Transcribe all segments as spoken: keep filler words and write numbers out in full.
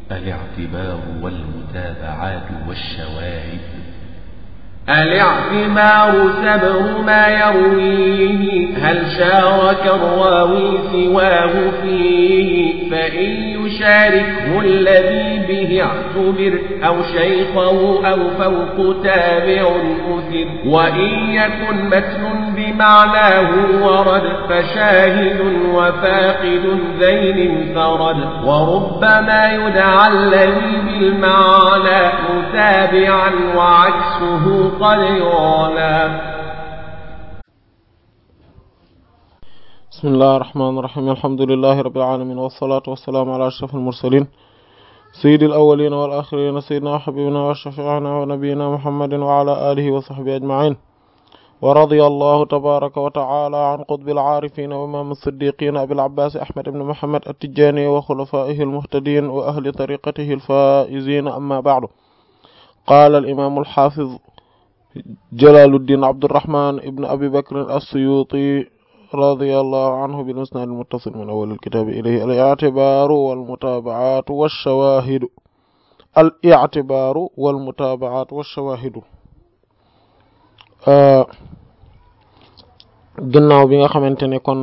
الاعتبار والمتابعات والشواهد. الاعتبار سبر ما يرويه، هل شارك الراوي سواه فيه، فإن يشاركه الذي به اعتبر، أو شيخه أو فوق تابع أثر، وإن يكن متن بمعناه ورد، فشاهد وفاقد ذين فرد، وربما يدعى الذي بالمعنى متابعا وعكسه قد يعلم. بسم الله الرحمن الرحيم. الحمد لله رب العالمين، والصلاة والسلام على أشرف المرسلين سيد الأولين والآخرين، سيدنا وحبيبنا وشفيعنا ونبينا محمد وعلى آله وصحبه أجمعين. ورضي الله تبارك وتعالى عن قطب العارفين وإمام الصديقين أبي العباس أحمد بن محمد التجاني وخلفائه المهتدين وأهل طريقته الفائزين. أما بعد، قال الإمام الحافظ جلال الدين عبد الرحمن ابن أبي بكر السيوطي رضي الله عنه بالمسند المتصل من أول الكتاب إليه: الاعتبار والمتابعات والشواهد. الاعتبار والمتابعات والشواهد. ginnaaw bi nga xamante ne kon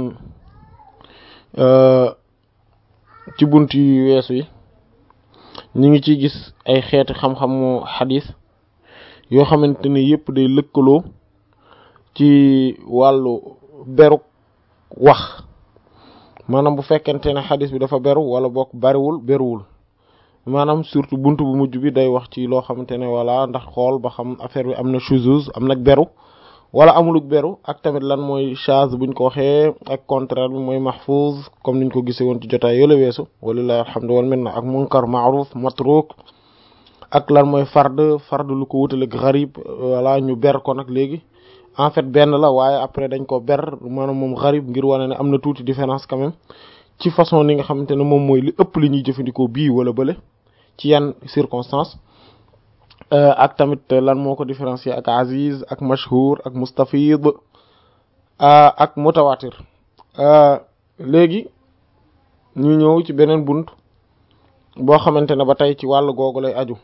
ci bunt yu weesu yi ñi ngi ciy gis ay xeeti xam-xamu xadis yoo xamante ne yépp day lëkkaloo ci wàllu beru wax, maanaam bu fekkente ne xadis bi dafa beru wala bokk bariwul beruwul, maanaam surtout buntu bu mujj bi day wax ci loo xamante ne wala ndax xool ba xam affaire bi am na shuzuz, am nag beru wala amuluk beru, ak tamit lan mooy shaz buñ ko waxee, ak contraire bi mooy mahfuz comme niñ ko gisee woon ci jotaay yole weesu walillahi alhamdu wal minna, ak munkar, ma'ruf, matruk, ak lan mooy fard fard lu ko wutale gharib, wala ñu ber ko nag léegi en fait benn la waaye après dañ ko ber maanaam moom gharib ngir wane ne am na tuuti différence quand même ci façon ni nga xamante ne moom mooy li ëpp li ñuy jëfandikoo bii wala bële ci yan circonstance, ak tamit lan moo ko différencier ak aziz, ak mashhur, ak mustafid, ak mutawatir. léegi ñu ñëw ci beneen bunt boo xamante ne ba tey ci wàllu googu lay aju,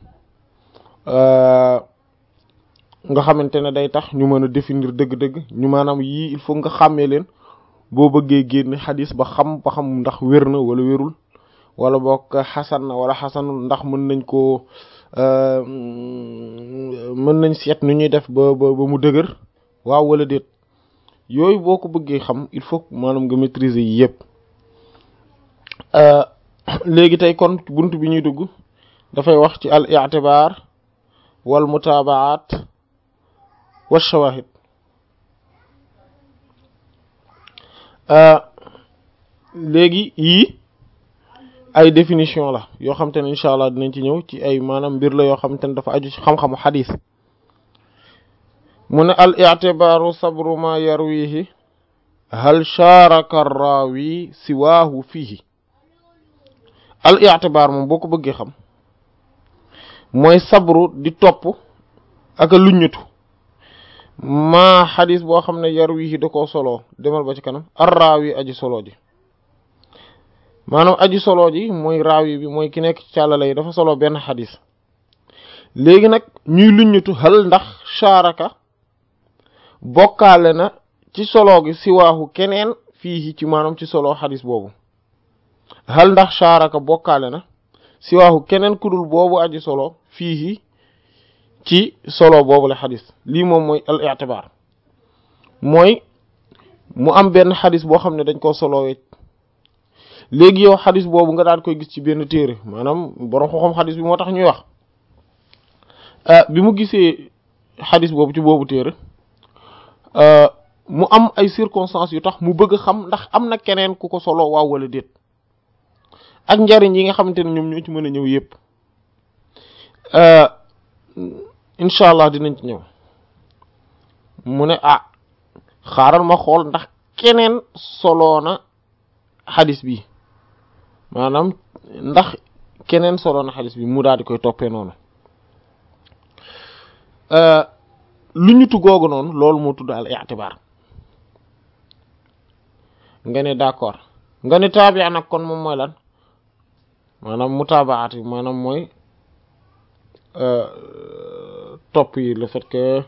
nga xamante ne day tax ñu mën a définir dëgg-dëgg ñu maanaam yii il faut nga xàmmee leen boo bëggee génne xadis ba xam ba xam ndax wér na wala wérul, wala bokk xasan na wala xasanul, ndax mën nañ koo mën nañ seet nu ñuy def ba ba ba mu dëgër waaw wala déet. yooyu boo ko bëggee xam il faut maanaam nga maîtriser yi yépp. léegi tey kon bunt bi ñuy dugg dafay wax ci al i'tibar wal mutabaat wa shawahid. léegi yii ay définition la yoo xamante ne incha allah dinañ ci ñëw ci ay maanaam mbir la yoo xamante ne dafa aju ci xam-xamu xadis. mu ne al i'tibaru sabru ma yarwihi hal sharaka rawi siwaahu fihi. al i'tibar moom boo ko bëggee xam mooy sabru di topp ak a luññatu maa xadis boo xam ne yarwihi da koo soloo, demal ba ci kanam, ar rawi aji solo ji, maanaam aji solo ji mooy raawi bi mooy ki nekk ci càllala yi dafa solo benn xadis. léegi nag ñuy luññatu hal ndax sharaka bokkaale na ci solo gi siwaahu keneen fii ci maanaam ci solo xadis boobu. hal ndax sharaka bokkaale na siwaahu keneen kudul boobu aji solo fii ci solo boobu la xadis. lii moom mooy al i'tibar, mooy mu am benn xadis boo xam ne dañ koo solowee, léegi yow xadis boobu nga daan koy gis ci benn téere, maanaam borom xam-xam xadis bi moo tax ñuy wax, bi mu gisee xadis boobu ci boobu téere mu am ay circonstances yu tax mu bëgg a xam ndax am na keneen ku ko solo waaw wala déet, ak njariñ yi nga xamante ne ñoom ñoo ci mën a ñëw yépp. incha allah dinañ ci ñëw. mu ne ah xaaral ma xool ndax keneen solo na xadis bi, maanaam ndax keneen solo na xadis bi, mu daal di koy toppee noonu. lu ñu tu googu noonu loolu moo tudd al i'tibar. nga ne d'accord, nga ne taabi nag kon moom mooy lan, maanaam mutaabaat yi maanaam mooy topp yi le fait que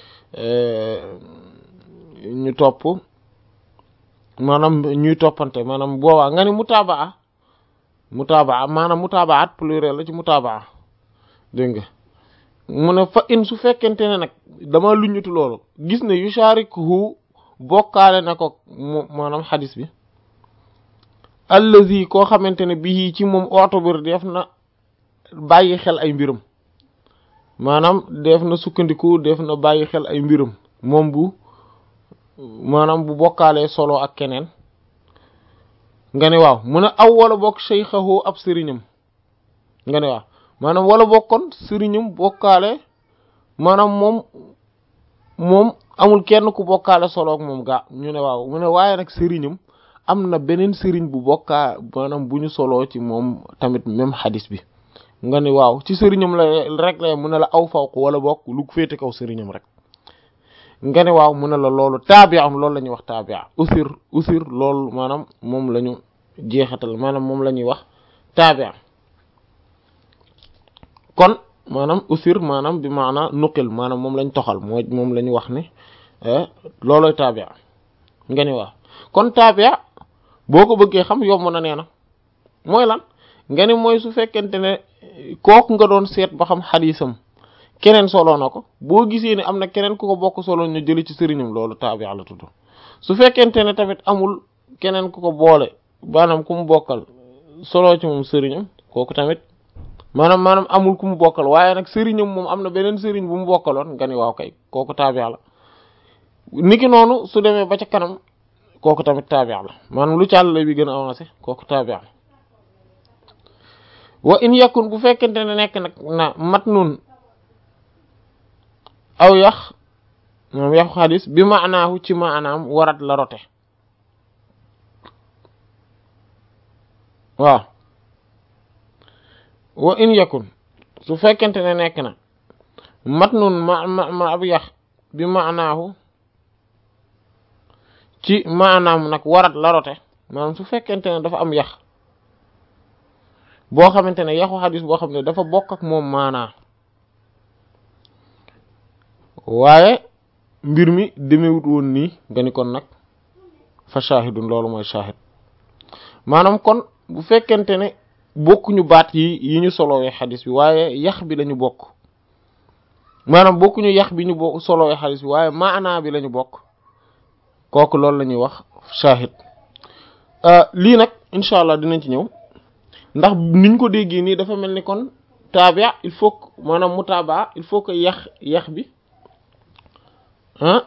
ñu topp maanaam ñuy toppante maanaam boobaa nga ni mutaabaa mutaabaa maanaam mutaabaat pluriel la ci mutaabaa dégg nga mu ne fa in su fekkente ne nag dama luñutu loolu gis ne yu sharikuhu bokkaale na ko maanaam xadis bi allazi koo xamante ne bii ci moom otobir def na bàyyi xel ay mbiram maanaam def na sukkandiku def na bàyyi xel ay mbiram moom bu maanaam bu bokkaalee solo ak keneen nga ne waaw mu ne aw wala bokk shaykhahu ab sëriñam nga ne waaw maanaam wala bokkoon sëriñam bokkaale maanaam moom moom amul kenn ku bokkaale solo ak moom gaa ñu ne waaw mu ne waaye nag sëriñam am na beneen sëriñ bu bokkaa maanaam bu ñu soloo ci moom tamit même xadis bi nga ne waaw ci sëriñam la rek la mu ne la aw fawq wala bokk lu féete kaw sëriñam rek nga ne waaw mu ne la loolu taabi am loolu la ñuy wax taabi usir usir loolu maanaam moom la ñu jeexatal maanaam moom la ñuy wax taabi kon maanaam usir maanaam bi maanaam nuqil maanaam moom lañ toxal mooy moom la ñu wax ne loolooy taabi nga ne waaw kon taabi boo ko bëggee xam yomb na nee na mooy lan nga ne mooy su fekkente ne kooku nga doon seet ba xam xadiisam keneen solo na ko boo gisee ne am na keneen ku ko bokk solo ñu jëli ci sëriñam loolu taabi la tudd su fekkente ne tamit amul keneen ku ko boole maanaam ku mu bokkal solo ci moom sëriñam kooku tamit maanaam maanaam amul ku mu bokkal waaye nag sëriñam moom am na beneen sëriñ bu mu bokkaloon nga ni waaw kay kooku taabi la niki noonu su demee ba ca kanam kooku tamit taabi la maanaam lu càllale bi gën a avancé kooku taabi la wa in yakun bu fekkente ne nekk nag na matnun aw yax moom yaxu xadis bi maanaahu ci maanaam warat la rote waaw wa in yakun su fekkente ne nekk na matnun ma ma ma ab yax bi maanaahu ci maanaam nag warat la rote maanaam su fekkente ne dafa am yax boo xamante ne yaxu xadis boo xam ne dafa bokk ak moom maanaa waaye mbir mi demewut woon nii nga ni kon nag fa shahidun loolu mooy shahid maanaam kon bu fekkente ne bokkuñu baat yi yi ñu solowee xadis bi waaye yax bi lañu bokk maanaam bokkuñu yax bi ñu bokk solowee xadis bi waaye maanaa bi lañu bokk kooku loolu la ñuy wax shahid lii nag incha allah dinañ ci ñëw ndax niñ ko déggee nii dafa mel ni kon taabia il faut que maanaam mutaaba il faut que yax yax bi ah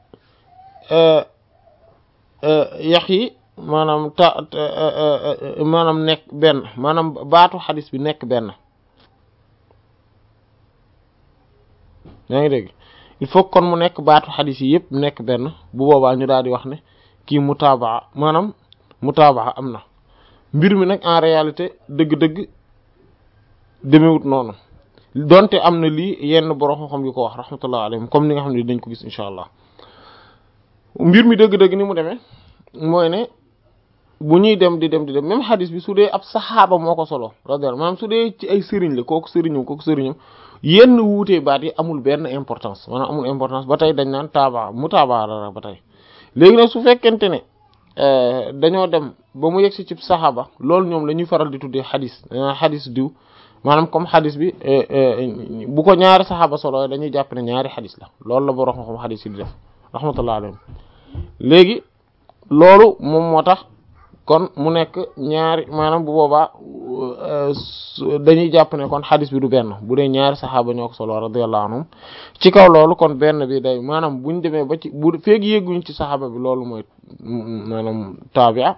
yax yi maanaam ta maanaam nekk benn maanaam baatu xadis bi nekk benn yaa ngi dégg il faut kon mu nekk baatu xadis yi yëpp nekk benn bu boobaa ñu daal di wax ne kii mutaaba maanaam mutaaba am na mbir mi nag en réalité dëgg-dëgg demewut noonu donte am na lii yenn borom xam-xam yu ko wax rahmatullah alayhim comme ni nga xam ne dañ ko gis incha allah mbir mi dëgg-dëgg ni mu demee mooy ne bu ñuy dem di dem di dem même xadis bi su dee ab saxaaba moo ko solo radiyallahu maanaam su dee ci ay sëriñ la kooku sëriñam kooku sëriñam yenn wuutee baat yi amul benn importance maanaam amul importance ba tey dañ naan taaba mu taaba la ba tey léegi nag su fekkente ne dañoo dem ba mu yegg si ci saxaaba loolu ñoom la ñuy faral di tuddee xadis xadis diw maanaam comme xadis bi bu ko ñaari saxaaba solo dañuy jàpp ne ñaari xadis la loolu la borom xam xadis yi di def rahmatullah alayhim léegi loolu moom moo tax kon mu nekk ñaari maanaam bu boobaa dañuy jàpp ne kon xadis bi du benn bu dee ñaari saxaaba ñoo ko solo radiyallahu anhum ci kaw loolu kon benn bi day maanaam buñ demee ba ci bu feeg yegguñ ci saxaaba bi loolu mooy maanaam taabia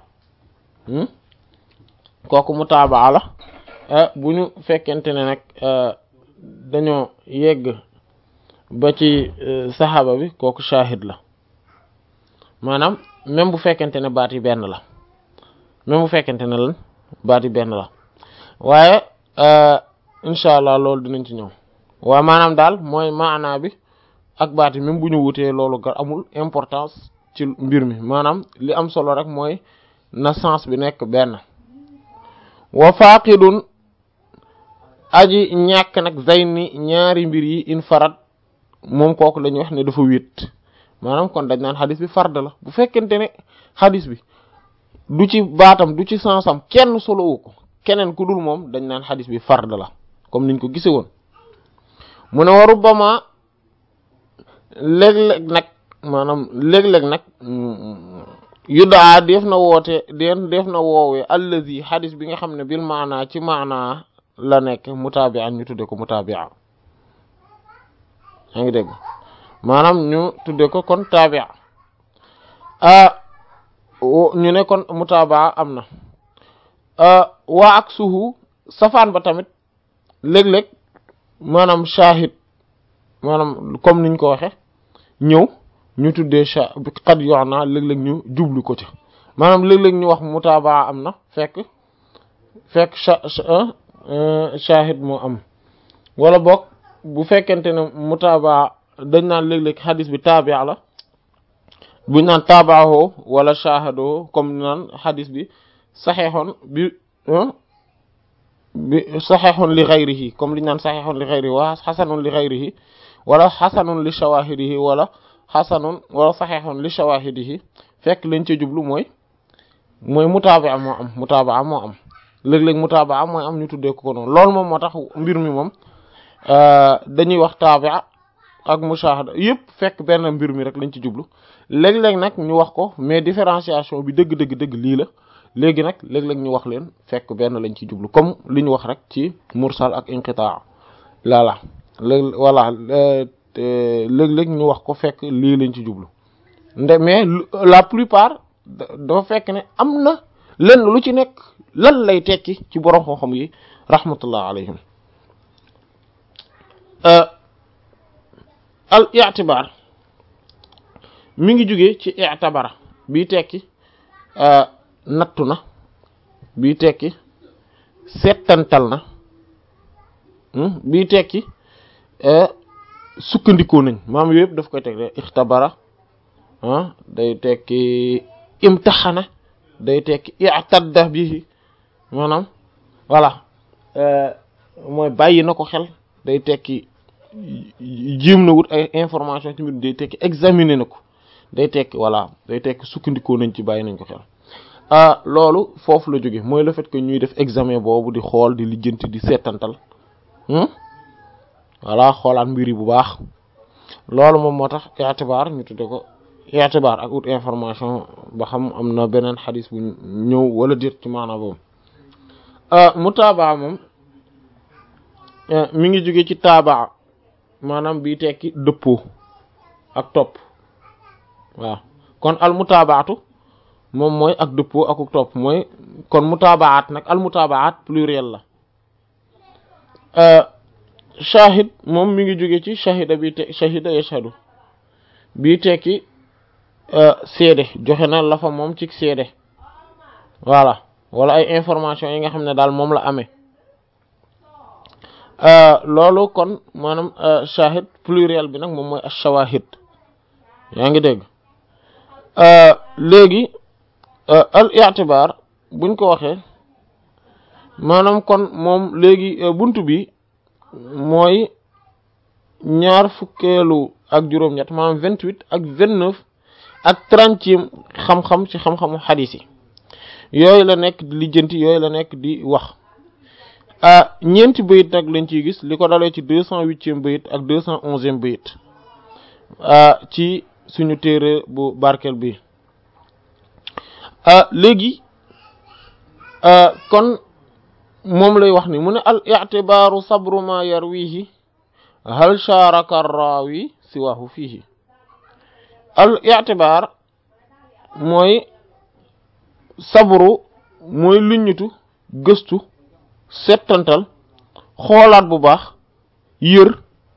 kooku mu taabaa la bu ñu fekkente ne nag dañoo yegg ba ci saxaaba bi kooku shahid la maanaam même bu fekkente ne baat yi benn la même bu fekkente ne lan baat yi benn la waaye incha allah loolu dinañ ci ñëw waaye maanaam daal mooy maanaa bi ak baat yi même bu ñu wutee loolu gar amul importance ci mbir mi maanaam li am solo rek mooy na sens bi nekk benn wa faqidun aji ñàkk nag zayni ñaari mbir yi infarad moom kooku la ñuy wax ne dafa wéet maanaam kon dañ naan xadis bi fard la bu fekkente ne xadis bi du ci baatam du ci sansam kenn solowu ko keneen ku dul moom dañ naan xadis bi fard la comme niñ ko gise woon mu ne wa rubbama léeg-léeg nag maanaam léeg-léeg nag yudaa def na woote den def na woowee allazi xadis bi nga xam ne bil maana ci maana la nekk mutaabi'an ñu tudde ko mutaabi'a yaa ngi dégg maanaam ñu tudde ko kon taabi'a ah ñu ne kon mutaabaa am na waa ak suhu safaan ba tamit léeg-léeg maanaam shahid maanaam comme niñ ko waxe ñëw ñu tuddee sha bi xat yox na léeg-léeg ñu jublu ko ci maanaam léeg-léeg ñu wax mutaabaa am na fekk fekk shahid moo am wala boog bu fekkente ne mutaabaa dañ naan léeg-léeg xadis bi taabi' la buñ naan taabaaho wala shahado comme naan xadis bi saxeexoon bi bi saxeexoon li xayrihi comme liñ naan saxeexoon li xayrihi wala xasanun li xayrihi wala xasanun li shawahidihi wala xasanun wala saxeexoon li shawahidihi fekk lañ ca jublu mooy mooy mutaabaa moo am mutaabaa moo am léeg-léeg mutaabaa mooy am ñu tuddee ko ko noonu loolu moom moo tax mbir mi moom dañuy wax taabia ak mushahada yëpp fekk benn mbir mi rek lañ ci jublu léeg-léeg nag ñu wax ko mais différenciation bi dëgg dëgg dëgg lii la léegi nag léeg-léeg ñu wax leen fekk benn lañ ci jublu comme li ñu wax rek ci mursal ak inqitaa lala léeg voilà léeg-léeg ñu wax ko fekk lii lañ ci jublu nde mais la plupart dafa fekk ne am na lenn lu ci nekk lan lay tekki ci borom xam-xam yi rahmatullah alayhim al i'tibar mi ngi jóge ci i'tabara bii tekki nattu na bii tekki settantal na bii tekki sukkandikoo nañ maam yooyu yëpp daf koy teg de ixtabara day tekki imtaxana day tekki i'tadda bihi maanaam voilà mooy bàyyi na ko xel day tekki jéem na wut ay information ci mbir day tekki examiner na ko day tekki voilà day tekki sukkandikoo nañ ci bàyyi nañ ko xel ah loolu foofu la jóge mooy le fait que ñuy def examen boobu di xool di lijjanti di seetantal voilà xoolaat mbir yi bu baax loolu moom moo tax i'tibar ñu tudde ko i'tibar ak ut information ba xam am na beneen xadis bu ñëw wala déet ci maanaam boobu mutaabaa moom mi ngi jóge ci taabaa maanaam bii tekki dëppoo ak topp waaw kon al mutaabaatu moom mooy ak dëppoo ak topp mooy kon mutaabaat nag al mutaabaat pluriel la shahid moom mi ngi jóge ci shahida bii te shahida yashhadu bii tekki seede joxe na la fa moom ci seede voilà wala ay information yi nga xam ne daal moom la amee loolu kon maanaam shahid pluriel bi nag moom mooy ash-shawahid yaa ngi dégg léegi al i'tibar buñ ko waxee maanaam kon moom léegi buntu bi mooy ñaar fukkeelu ak juróom-ñett maanaam vingt-huit ak vingt-neuf ak trentième xam-xam ci xam-xamu xadiis yi yooyu la nekk di lijjanti yooyu la nekk di wax ñeenti bayit nag lañ ciy gis li ko dalee ci deux cent huitième bayit ak deux cent onzième bayit ci suñu téere bu barkel bi léegi kon moom lay wax ni mu ne al i'tibaaru sabru ma yarwihi hal sharaka ar-rawi siwahu fihi al i'tibaar mooy sabru mooy luññitu gëstu settantal xoolaat bu baax yër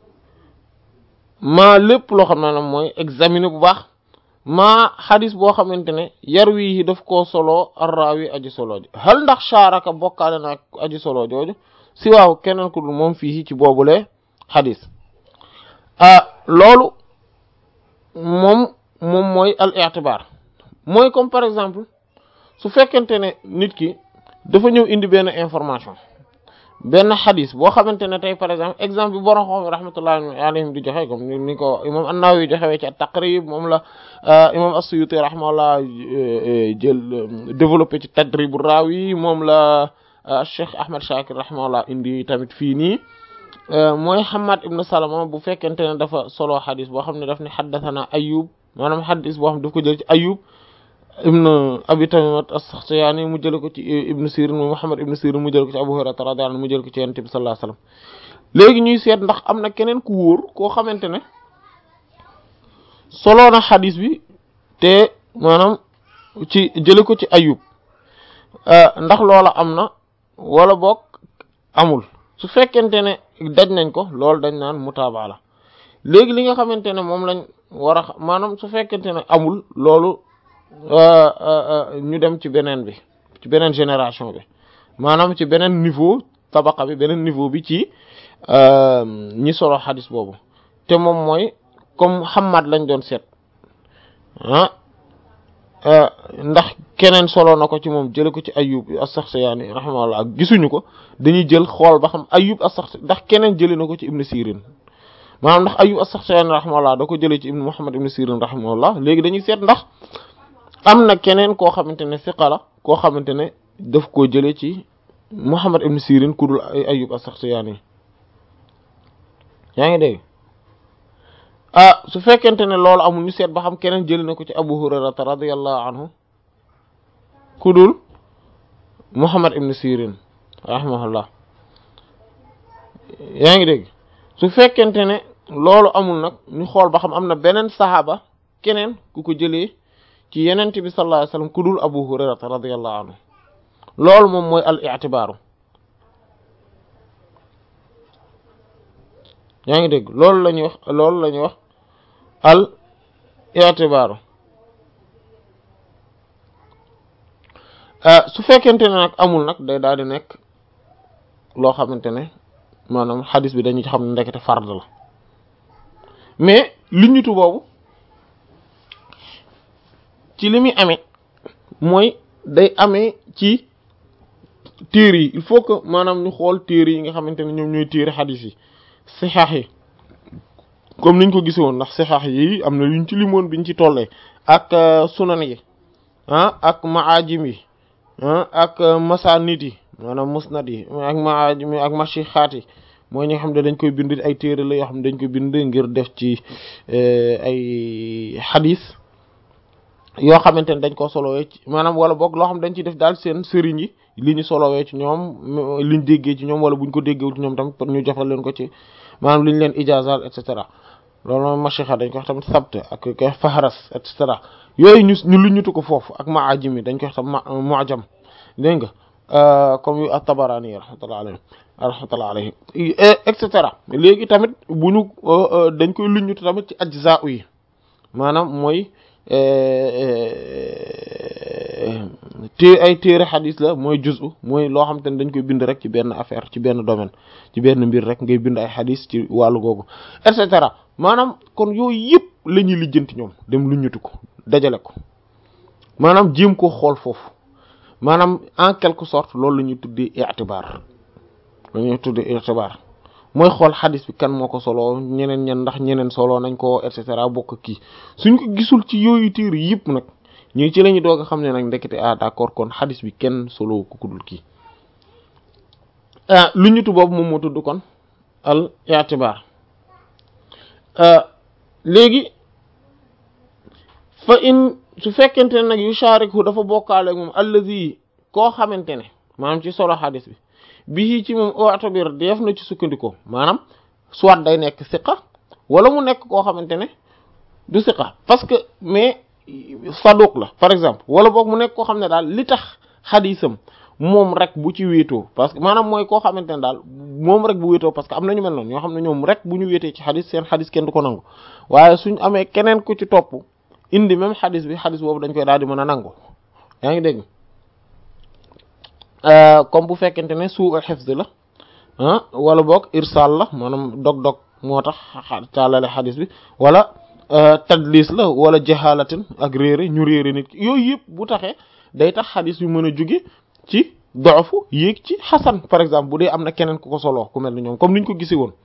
maa lépp loo xam ne nag mooy examiner bu baax maa xadis boo xamante ne yar wii daf koo solo arraawi aji solo ji hal ndax sharaka bokkaale na aji solo jooju si waaw keneen ku dul moom fii ci boobule xadis ah loolu moom moom mooy al i'tibar mooy comme par exemple su fekkente ne nit ki dafa ñëw indi benn information benn xadis boo xamante ne tey par exemple exemple bi borom xam rahmatullahi alayhim di joxe comme ni ko imam an-Nawawi joxewee ci at-Taqrib moom la imam as-Suyuti rahimahullah jël développé ci Tadribur Rawi moom la Cheikh Ahmad Shakir rahimahullah indi tamit fii nii mooy Hammad ibn Salama bu fekkente ne dafa solo xadis boo xam ne daf ne haddathana Ayyub maanaam xadis boo xam ne daf ko jël ci Ayyub ibn Abi Tamimat as-Sakhtiyani mu jël ko ci ibn Sirin mu Muhammad ibn Sirin mu jël ko ci Abu Hurayra radiyallahu anhu mu jël ko ci Yonent bi sallallahu alayhi wasallam léegi ñuy seet ndax am na keneen ku wóor koo xamante ne solo na xadis bi te maanaam ci jële ko ci Ayyub ndax loola am na wala boog amul su fekkente ne daj nañ ko loolu dañ naan mutaaba la léegi li nga xamante ne moom lañ war a maanaam su fekkente ne amul loolu ñu dem ci beneen bi ci beneen génération bi maanaam ci beneen niveau tabaqa bi beneen niveau bi ci ñi solo xadis boobu te moom mooy comme Hammad lañ doon seet ah ndax keneen solo na ko ci moom jële ko ci Ayyub as-Sakhtiyani rahimahullah gisuñu ko dañuy jël xool ba xam Ayyub as-Sakhtiyani ndax keneen jële na ko ci Ibn Sirin maanaam ndax Ayyub as-Sakhtiyani rahimahullah da ko jëlee ci Ibn Muhammad Ibn Sirin rahimahullah léegi dañuy seet ndax am na keneen koo xamante ne siqa la koo xamante ne daf koo jëlee ci Muhammad ibn Sirin ku dul Ayyub as-Sakhtiyani yaa ngi dégg ah su fekkente ne loolu amul ñu seet ba xam keneen jëlee na ko ci Abu Hurayrata radiyallahu anhu ku dul Muhammad ibn Sirin rahimahullah yaa ngi dégg su fekkente ne loolu amul nag ñu xool ba xam am na beneen saxaaba keneen ku ko jëlee ci Yonent bi sallallahu alayhi wasallam ku dul Abu Hurayrata radiyallahu anhu loolu moom mooy al i'tibaaru yaa ngi dégg loolu la ñuy wax loolu la ñuy wax al i'tibaaru su fekkente ne nag amul nag day daal di nekk loo xamante ne maanaam xadis bi dañuy xam ne ndekete fard la mais li ñutu boobu ci li muy amee mooy day amee ci téere yi il faut que maanaam ñu xool téere yi nga xamante ne ñoom ñooy téere xadis yi sixaax yi comme niñ ko gise woon ndax sixaax yi am na luñ ci limoon biñ ci tollee ak sunan yi ah ak maajim yi ah ak masanid yi maanaam musnad yi ak maajim yi ak mashixaat yi mooy ñi nga xam ne dañ koy bind ay téere la yoo xam ne dañ koy bind ngir def ci ay xadis yoo xamante ne dañ ko solowee ci maanaam wala boog loo xam dañ ciy def daal seen sëriñ yi li ñu solowee ci ñoom liñ déggee ci ñoom wala buñ ko déggee ci ñoom tamit pour ñu joxal leen ko ci maanaam liñ leen ijazal et cetera loolu moom mashixa dañ ko wax tamit sabt ak ko fahras et cetera yooyu ñu ñu lu ñutu ko foofu ak maajim yi dañ ko wax tam mu'jam dégg nga comme yu at-Tabarani rahmatullah alayhi rahmatullah alayhi et cetera léegi tamit bu ñu dañ koy lu ñutu tamit ci ajza yi maanaam mooy té ay téere xadis la mooy juzu mooy loo xam te ne dañ koy bind rek ci benn affaire ci benn domaine ci benn mbir rek ngay bind ay xadis ci wàllu googu et cetera maanaam kon yooyu yëpp la ñuy lijjanti ñoom dem lu ñutu ko dajale ko maanaam jéem koo xool foofu maanaam en quelque sorte loolu la ñuy tuddee i'tibar la ñuy tuddee i'tibar mooy xool xadis bi kan moo ko solo ñeneen ñen ndax ñeneen solo nañ ko et cetera bokk kii suñ ko gisul ci yooyu téere yëpp nag ñu ci la ñu doog a xam ne nag ndekete ah d'accord kon xadis bi kenn solo ku kudul kii ah lu ñutu boobu moom moo tudd kon al i'tibar léegi fa in su fekkente ne nag yu shariku dafa bokkaale ak moom allazi koo xamante ne maanaam ci solo xadis bi bii ci moom i'tabir def na ci sukkandikoo maanaam soit day nekk siqa wala mu nekk koo xamante ne du siqa parce que mais saduq la par exemple wala boog mu nekk koo xam ne daal li tax xadisam moom rek bu ci wéetoo parce que maanaam mooy koo xamante ne daal moom rek bu wéetoo parce que am na ñu mel noonu ñoo xam ne ñoom rek bu ñu wéetee ci xadis seen xadis kenn du ko nangu waaye suñ amee keneen ku ci topp indi même xadis bi xadis boobu dañ koy daal di mën a nangu yaa ngi dégg comme bu fekkente ne su'u hifz la ah wala boog irsal la maanaam dog-dog moo tax taalale xadis bi wala tadlis la wala jahalatin ak réere ñu réere nit yooyu yëpp bu taxee day tax xadis bi mën a jóge ci doofu yéeg ci xasan par exemple bu dee am na keneen ku ko soloo ku mel ni ñoom comme niñ ko gisee woon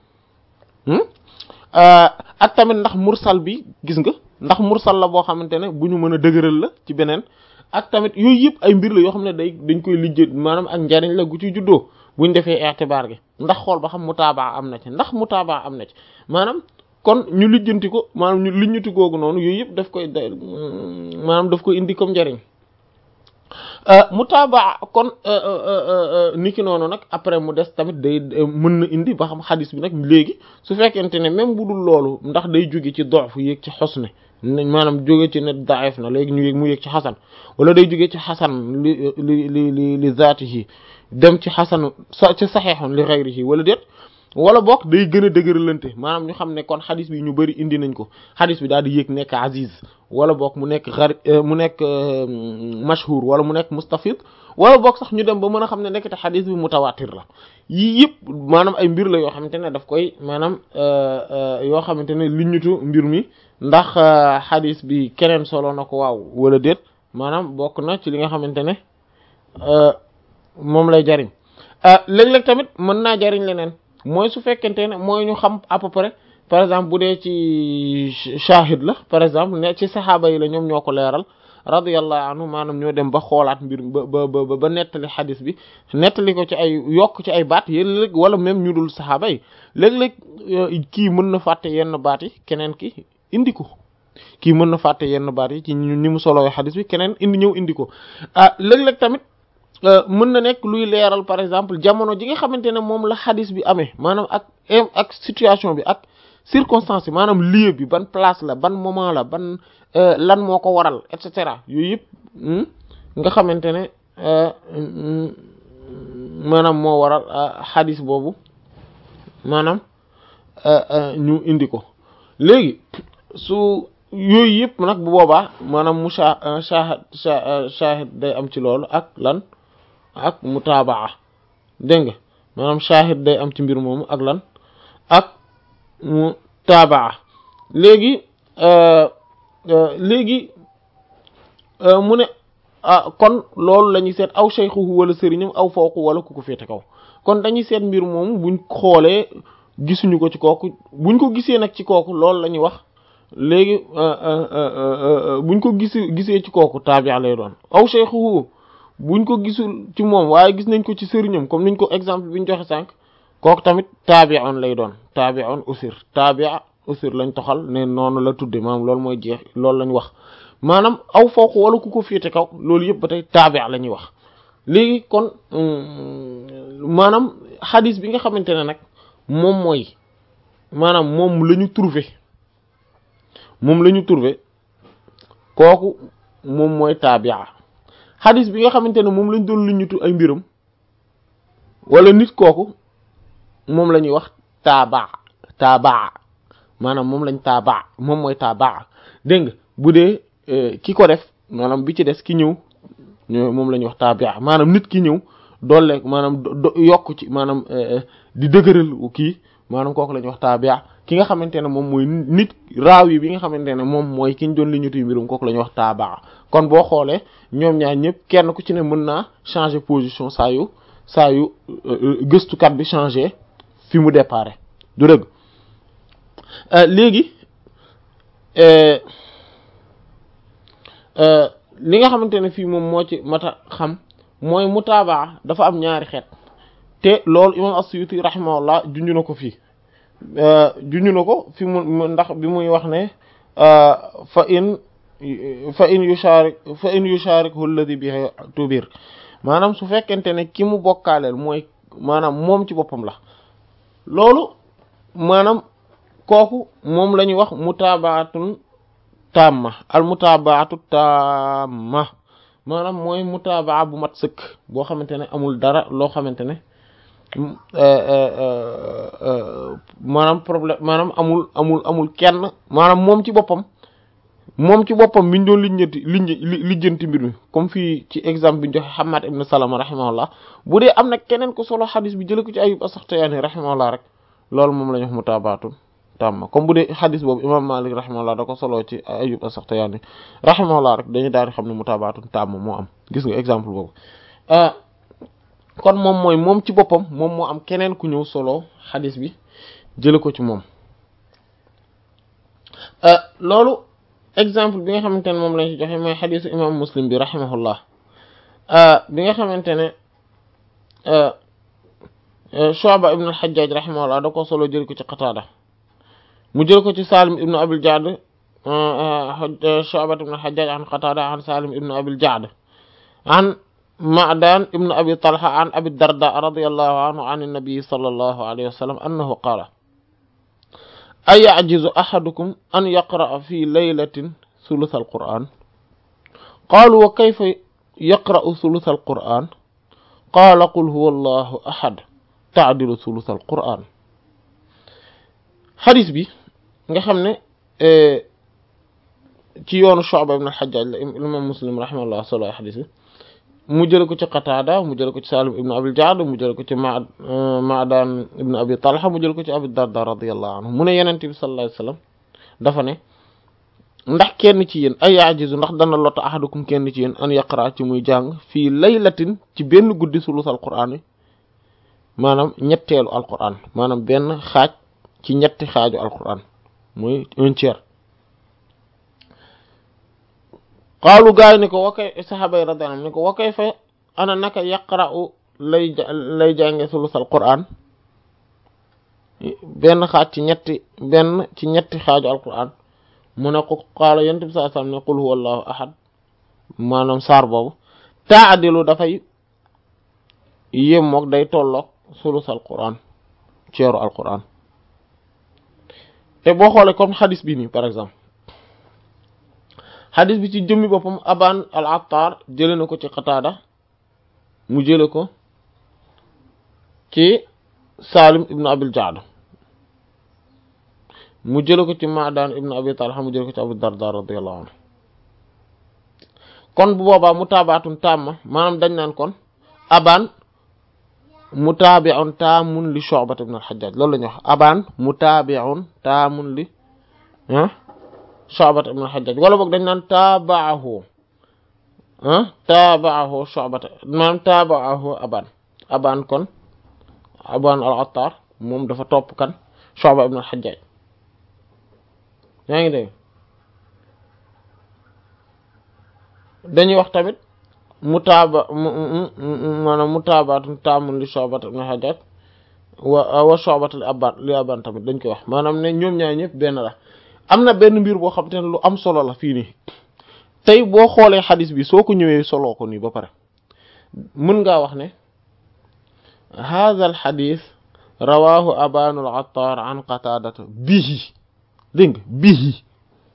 ak tamit ndax mursal bi gis nga ndax mursal la boo xamante ne bu ñu mën a dëgëral la ci beneen ak tamit yooyu yëpp ay mbir la yoo xam ne day dañ koy lijjë maanaam ak njariñ la gu ci juddoo buñ defee i'tibaar gi ndax xool ba xam mutaabaa am na ci ndax mutaabaa am na ci maanaam kon ñu lijjanti ko maanaam ñu lijjanti googu noonu yooyu yëpp daf koy maanaam daf koy indi comme njariñ mutaabaa kon niki noonu nag après mu des tamit day mën na indi ba xam xadis bi nag léegi su fekkente ne même bu dul loolu ndax day jóge ci doofu yéeg ci xusn maanaam jóge ci ne daif na léegi ñu yéeg mu yéeg ci xasan wala day jóge ci xasan li li li li li zaatihi dem ci xasan sa ci saxeexoon li xayrihi wala déet wala boog day gën a dëgëralante maanaam ñu xam ne kon xadis bi ñu bari indi nañ ko xadis bi daal di yéeg nekk aziz wala boog mu nekk xari mu nekk mashhur wala mu nekk mustafid wala boog sax ñu dem ba mën a xam ne nekkate xadis bi mutawatir la yii yëpp maanaam ay mbir la yoo xamante ne daf koy maanaam yoo xamante ne liñutu mbir mi ndax xadis bi keneen solo na ko waaw wala déet maanaam bokk na ci li nga xamante ne moom lay jariñ léeg-léeg tamit mën naa jariñ leneen mooy su fekkente ne mooy ñu xam à peu près par exemple bu dee ci shahid la par exemple ne ci saxaaba yi la ñoom ñoo ko leeral radiyallahu anhu maanaam ñoo dem ba xoolaat mbir ba ba ba ba nettali xadis bi nettali ko ci ay yokk ci ay baat yéen léeg wala même ñu dul saxaaba yi léeg-léeg kii mën na fàtte yenn baat yi keneen ki indi ko kii mën na fàtte yenn baat yi ci ni mu solowee xadis bi keneen indi ñëw indi ko ah léeg-léeg tamit mën na nekk luy leeral par exemple jamono ji nga xamante ne moom la xadis bi amee maanaam ak ak situation bi ak circonstance yi maanaam lieu bi ban place la ban moment la ban lan moo ko waral et cetera yooyu yëpp nga xamante ne maanaam moo waral xadis boobu maanaam ñu indi ko léegi su yooyu yëpp nag bu boobaa maanaam mu shahid shahid day am ci loolu ak lan ak mutaabaa dégg nga maanaam shahid day am ci mbir moomu ak lan ak mutaabaa léegi léegi mu ne ah kon loolu la ñuy seet aw shaykhuhu wala sëriñam aw fawqu wala ku ko féete kaw kon dañuy seet mbir moomu buñ xoolee gisuñu ko ci kooku buñ ko gisee nag ci kooku loolu la ñuy wax léegi buñ ko gisi gisee ci kooku taabi' lay doon aw shaykhuhu buñ ko gisul ci moom waaye gis nañ ko ci sëriñam comme niñ ko exemple bi ñu joxe sànq kooku tamit taabi'un lay doon taabi'un usir taabi' usir lañ toxal ne noonu la tudde maanaam loolu mooy jeex loolu lañ wax maanaam aw fawq wala ku ko féete kaw loolu yëpp ba tey taabi' la ñuy wax léegi kon maanaam xadis bi nga xamante ne nag moom mooy maanaam moom la ñu trouvé moom la ñu trouvé kooku moom mooy taabi'a xadis bi nga xamante ne moom lañ doon luñutu ay mbiram wala nit kooku moom la ñuy wax taabaa taabaa maanaam moom lañ taabaa moom mooy taabaa dégg nga bu dee ki ko def maanaam bi ci des ki ñëw moom la ñuy wax taabaa maanaam nit ki ñëw doole maanaam yokk ci maanaam di dëgëral kii maanaam kooku la ñuy wax taabaa ki nga xamante ne moom mooy nit raaw yi bi nga xamante ne moom mooy ki ñu doon luñutu ay mbiram kooku la ñuy wax taabaa kon boo xoolee ñoom ñaar ñëpp kenn ku ci ne mën naa changer position saa yu saa yu gëstukat bi changer fi mu départ du dëgg léegi li nga xamante ne fii moom moo ci mata xam mooy mutaabaa dafa am ñaari xeet te loolu imam as-Suyuti rahimahullah junju na ko fii junju na ko fi mu ndax bi muy wax ne fa in fa in yusharik fa in yushariku alladhi bihi tubir maanaam su fekkente ne ki mu bokkaaleel mooy maanaam moom ci boppam la loolu maanaam kooku moom la ñuy wax mutaabaatun tamma al mutaabaatu tamma maanaam mooy mutaabaa bu mat sëkk boo xamante ne amul dara loo xamante ne maanaam problème maanaam amul amul amul kenn maanaam moom ci boppam moom ci boppam mi ñu doon lijjanti lijjanti mbir mi comme fii ci exemple bi ñu joxe Hammad ibn Salama rahimahullah bu dee am na keneen ko solo xadis bi jëlee ko ci Ayyub as-Saxtiyaani rahimahullah rek loolu moom la ñu wax mutaabaatun tamma comme bu dee xadis boobu imam Malik rahimahullah da ko solo ci Ayyub as-Saxtiyaani rahimahullah rek dañuy daal di xam ne mutaabaatun tamma moo am gis nga exemple boobu kon moom mooy moom ci boppam moom moo am keneen ku ñëw solo xadis bi jële ko ci moom loolu exemple bi nga xamante ne moom lañ ci joxe mooy xadisu imam muslim bi rahimahullah bi nga xamante ne Shu'ba ibn al-Hajjaj rahimahullah da ko solo jël ko ci Qatada mu jël ko ci Salim ibn Abil Ja'd Shu'ba ibn al-Hajjaj an Qatada an Salim ibn Abil Ja'd an Ma'dan ibn Abi Talha an Abi Darda radiyallahu anhu an an-nabi sallallahu alayhi wa sallam annahu qala aya'jizu ahadukum an yaqra'a fi laylatin thuluth al-Qur'an qalu wa kayfa yaqra'u thuluth al-Qur'an qala qul huwa Allahu ahad ta'dilu thuluth al-Qur'an. xadis bi nga xam ne ci yoonu Shu'ba ibn al-Hajjaj la imam Muslim rahimahullah solo xadis bi mu jël ko ci Qatada mu jël ko ci Salim ibn Abil Ja'd mu jël ko ci Ma'dan ibn Abi Talha mu jël ko ci Abi Darda radiyallahu anhu mu ne Yonent bi sallallahu alayhi wasallam dafa ne ndax kenn ci yéen ay ya'jizu ndax dana lott ahadukum kenn ci yéen an yaqra ci muy jàng fii laylatin ci benn guddi sulus al-Qur'an yi maanaam ñetteelu al-Qur'an maanaam benn xaaj ci ñetti xaaju al-Qur'an muy un tiers. qaalu gaay ni ko wakay saxaaba yi radiyallahu anhum ni ko wakay fa ana naka yaqra'u lay lay jànge sulus al-Qur'an benn xaaj ci ñetti benn ci ñetti xaaju al-Qur'an mu ne ko qaala yonent bi sallallahu alayhi wasallam ne qul huwa Allahu ahad maanaam saar boobu ta'dilu dafay yémmoog day tolloog sulus al-Qur'an ceeru al-Qur'an te boo xoolee comme xadis bi nii par exemple xadis bi ci jëmmi boppam Aban al-Attar jële na ko ci Qatada mu jële ko ci Salim ibn Abil Ja'd mu jële ko ci Ma'dan ibn Abi Talha mu jële ko ci Abu Darda radiyallahu anhu kon bu boobaa mutaabaatun tamma maanaam dañ naan kon Aban mutaabi'un taamun li Shu'ba ibn al-Hajjaj loolu la ñuy wax Aban mutaabi'un taamun li ah Shu'ba ibn al-Hajjaj wala boog dañ naan taaba'ahu ah taaba'ahu Shu'ba maanaam taaba'ahu Aban Aban kon Aban al-Attar moom dafa topp kan Shu'ba ibn al-Hajjaj yaa ngi dégg dañuy wax tamit mutaaba maanaam mutaabaatun taamun li Shu'ba ibn al-Hajjaj wa wa Shu'ba li Aban li Aban tamit dañ koy wax maanaam ne ñoom ñaar ñëpp benn la am na benn mbir boo xam te ne lu am solo la fii nii tey boo xoolee xadis bi soo ko ñëwee soloo ko nii ba pare mën ngaa wax ne hadha al xadis rawahu Aban al-Attar an Qatadata bihi dégg nga bihi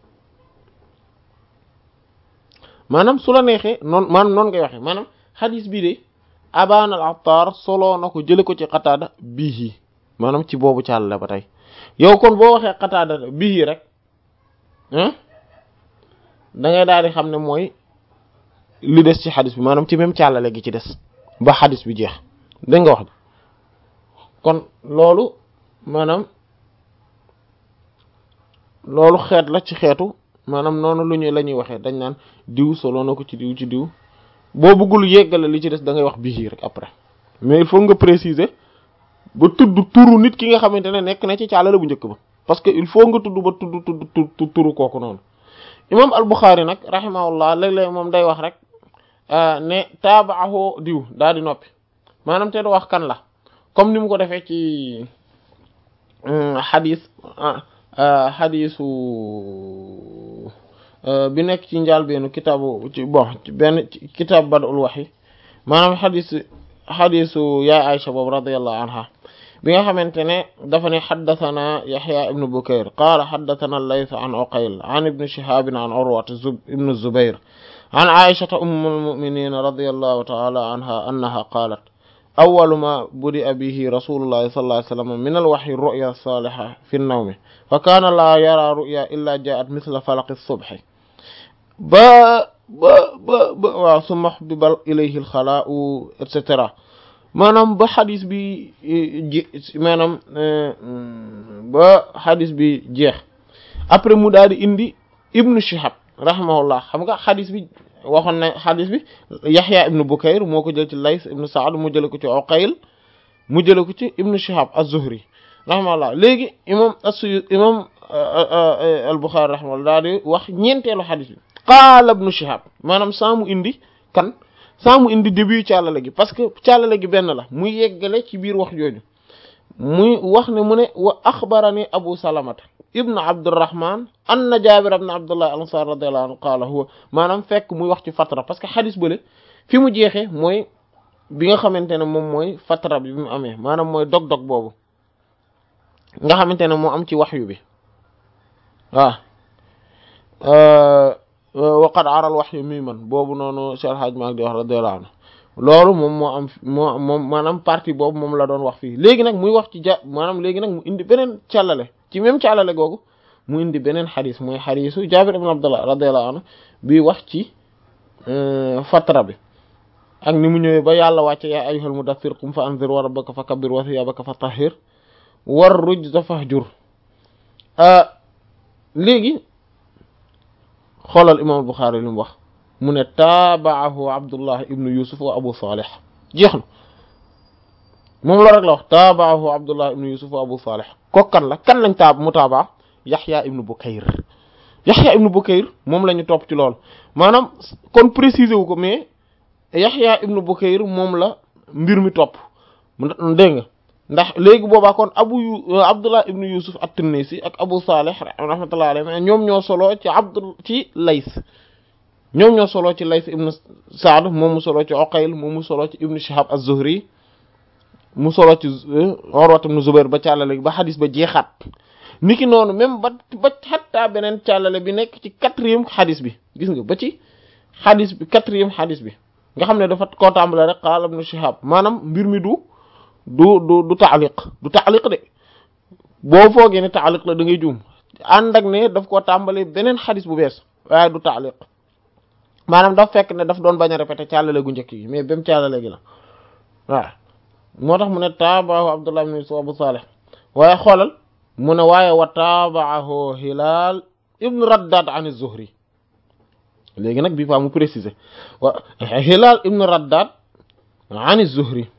maanaam su la neexee noonu maanaam noonu ngay waxee maanaam xadis bi de Aban al-Attar soloo na ko jële ko ci Qatada bihi maanaam ci boobu càll la ba tey yow kon boo waxee Qatada bihi rek da ngay daal di xam ne mooy li des ci xadis bi maanaam ci même càllale gi ci des ba xadis bi jeex dégg nga wax kon loolu maanaam loolu xeet la ci xeetu maanaam noonu lu ñuy la ñuy waxee dañ naan diw solo na ko ci diw ci diw boo bëggul yeggale li ci des da ngay wax bihi rek après mais il faut nga préciser ba tudd turu nit ki nga xamante ne nekk na ci càllale bu njëkk ba parce que il faut nga tudd ba tudd tudd turu kooku noonu imam al-Bukhari nag rahimahullah léeg-léeg moom day wax rek ne taabaahu diw daal di noppi maanaam te du wax kan la comme ni mu ko defee ci xadis xadisu bi nekk ci njàlbeenu kitaabu ci bon benn kitaab Bad'ul Wahyi maanaam xadis xadisu yaay Aïcha boobu radiyallahu anha bi nga xamante ne dafa ne xaddathana Yahya ibn Bukayr qaala xaddathana al-Layth an Uqayl an ibn Shihab an Urwa ibn Zubayr an Aïshata ummul mu'minin radiyallahu ta'ala anha annaha qaalat awwalu ma budi'a bihi rasulullahi sallallahu alayhi wa sallam min al-wahyi ar-ru'ya as-salihah fi an-nawm fa kaana la yara ru'ya illa ja'at mithla falaq as-subh ba ba ba ba waaw summa hubbiba ilayhi al-khalaa'u et cetera maanaam ba xadis bi maanaam ba xadis bi jeex après mu daal di indi ibnu Shihab rahimahullah xam nga xadis bi waxoon na xadis bi Yaxya ibnu Bukayr moo ko jël ci Lays ibnu Sa'd mu jële ko ci Uqayl mu jële ko ci ibnu Shihab az-Zuhri rahimahullah léegi imam as-Suyuti imam al-Bukhari rahimahullah daal di wax ñeenteelu xadis bi qaala ibnu Shihab maanaam saa mu indi kan saa mu indi début càllale gi parce que càllale gi benn la muy yeggale ci biir wax jooju muy wax ne mu ne wa axbarani Abu Salamata ibnu Abdurrahman anna Jaabir ibn Abdullah al-Ansari radiyallahu anhu qaala huwa maanaam fekk muy wax ci fatra parce que xadis bële fi mu jeexee mooy bi nga xamante ne moom mooy fatra bi bi mu amee maanaam mooy dog-dog boobu nga xamante ne moo am ci waxyu bi waaw waqad aral waxyu mi man boobu noonu Cheikh Hadj Malick di wax radiyallahu anhu loolu moom moo am moo moom maanaam partie boobu moom la doon wax fii léegi nag muy wax ci ja maanaam léegi nag mu indi beneen càllale ci même càllale googu mu indi beneen xadis mooy xadisu Jaabir ibn Abdullah radiyallahu anhu bi wax ci fatra bi ak ni mu ñëwee ba yàlla wàcce yaa ayyuhal mudaththir qum fa anzir wa rabbaka fakabbir wa thiyabaka fatahhir war rujza fahjur léegi xoolal imam Bukhari li mu wax mu ne taabaahu Abdullah ibnu Yusuf wa Abu Salih jeex na moom la rek la wax taabaahu Abdullah ibnu Yusuf wa Abu Salih kooku kan la kan lañ taab mu taabaa Yaxya ibnu Bukayr Yaxya ibnu Bukayr moom la ñu topp ci loolu maanaam kon préciser wu ko mais Yaxya ibnu Bukayr moom la mbir mi topp dégg nga ndax léegi boobaa kon abu Abdullah ibnu Yusuf at-Tinnisi ak Abu Salih rahmatullahi alayhi ñoom ñoo solo ci Abdul ci Lays ñoom ñoo solo ci Lays ibnu Sa'd moom mu solo ci Uqayl moom mu solo ci ibnu Shihab az-Zuhri mu solo ci Urwa ibnu Zubayr ba càllale ba xadis ba jeexaat niki noonu même ba ba xattaa beneen càllale bi nekk ci quatrième xadis bi gis nga ba ci xadis bi quatrième xadis bi nga xam ne dafa koo tàmbale rek qaala ibnu Shihab maanaam mbir mi du du du du taaliq du taaliq de boo foogee ne taaliq la da ngay juum ànd ak ne daf koo tàmbale beneen xadis bu bees waaye du taaliq maanaam daf fekk ne daf doon bañ a répété càllale gu njëkk yi mais bém càllale gi la waaw moo tax mu ne taabaahu Abdullah ibn Yusuf Abu Salih waaye xoolal mu ne waaye wa taabaahu Hilal ibn Raddad an az-Zuhri léegi nag bii faa mu préciser wa Hilal ibn Raddad an az-Zuhri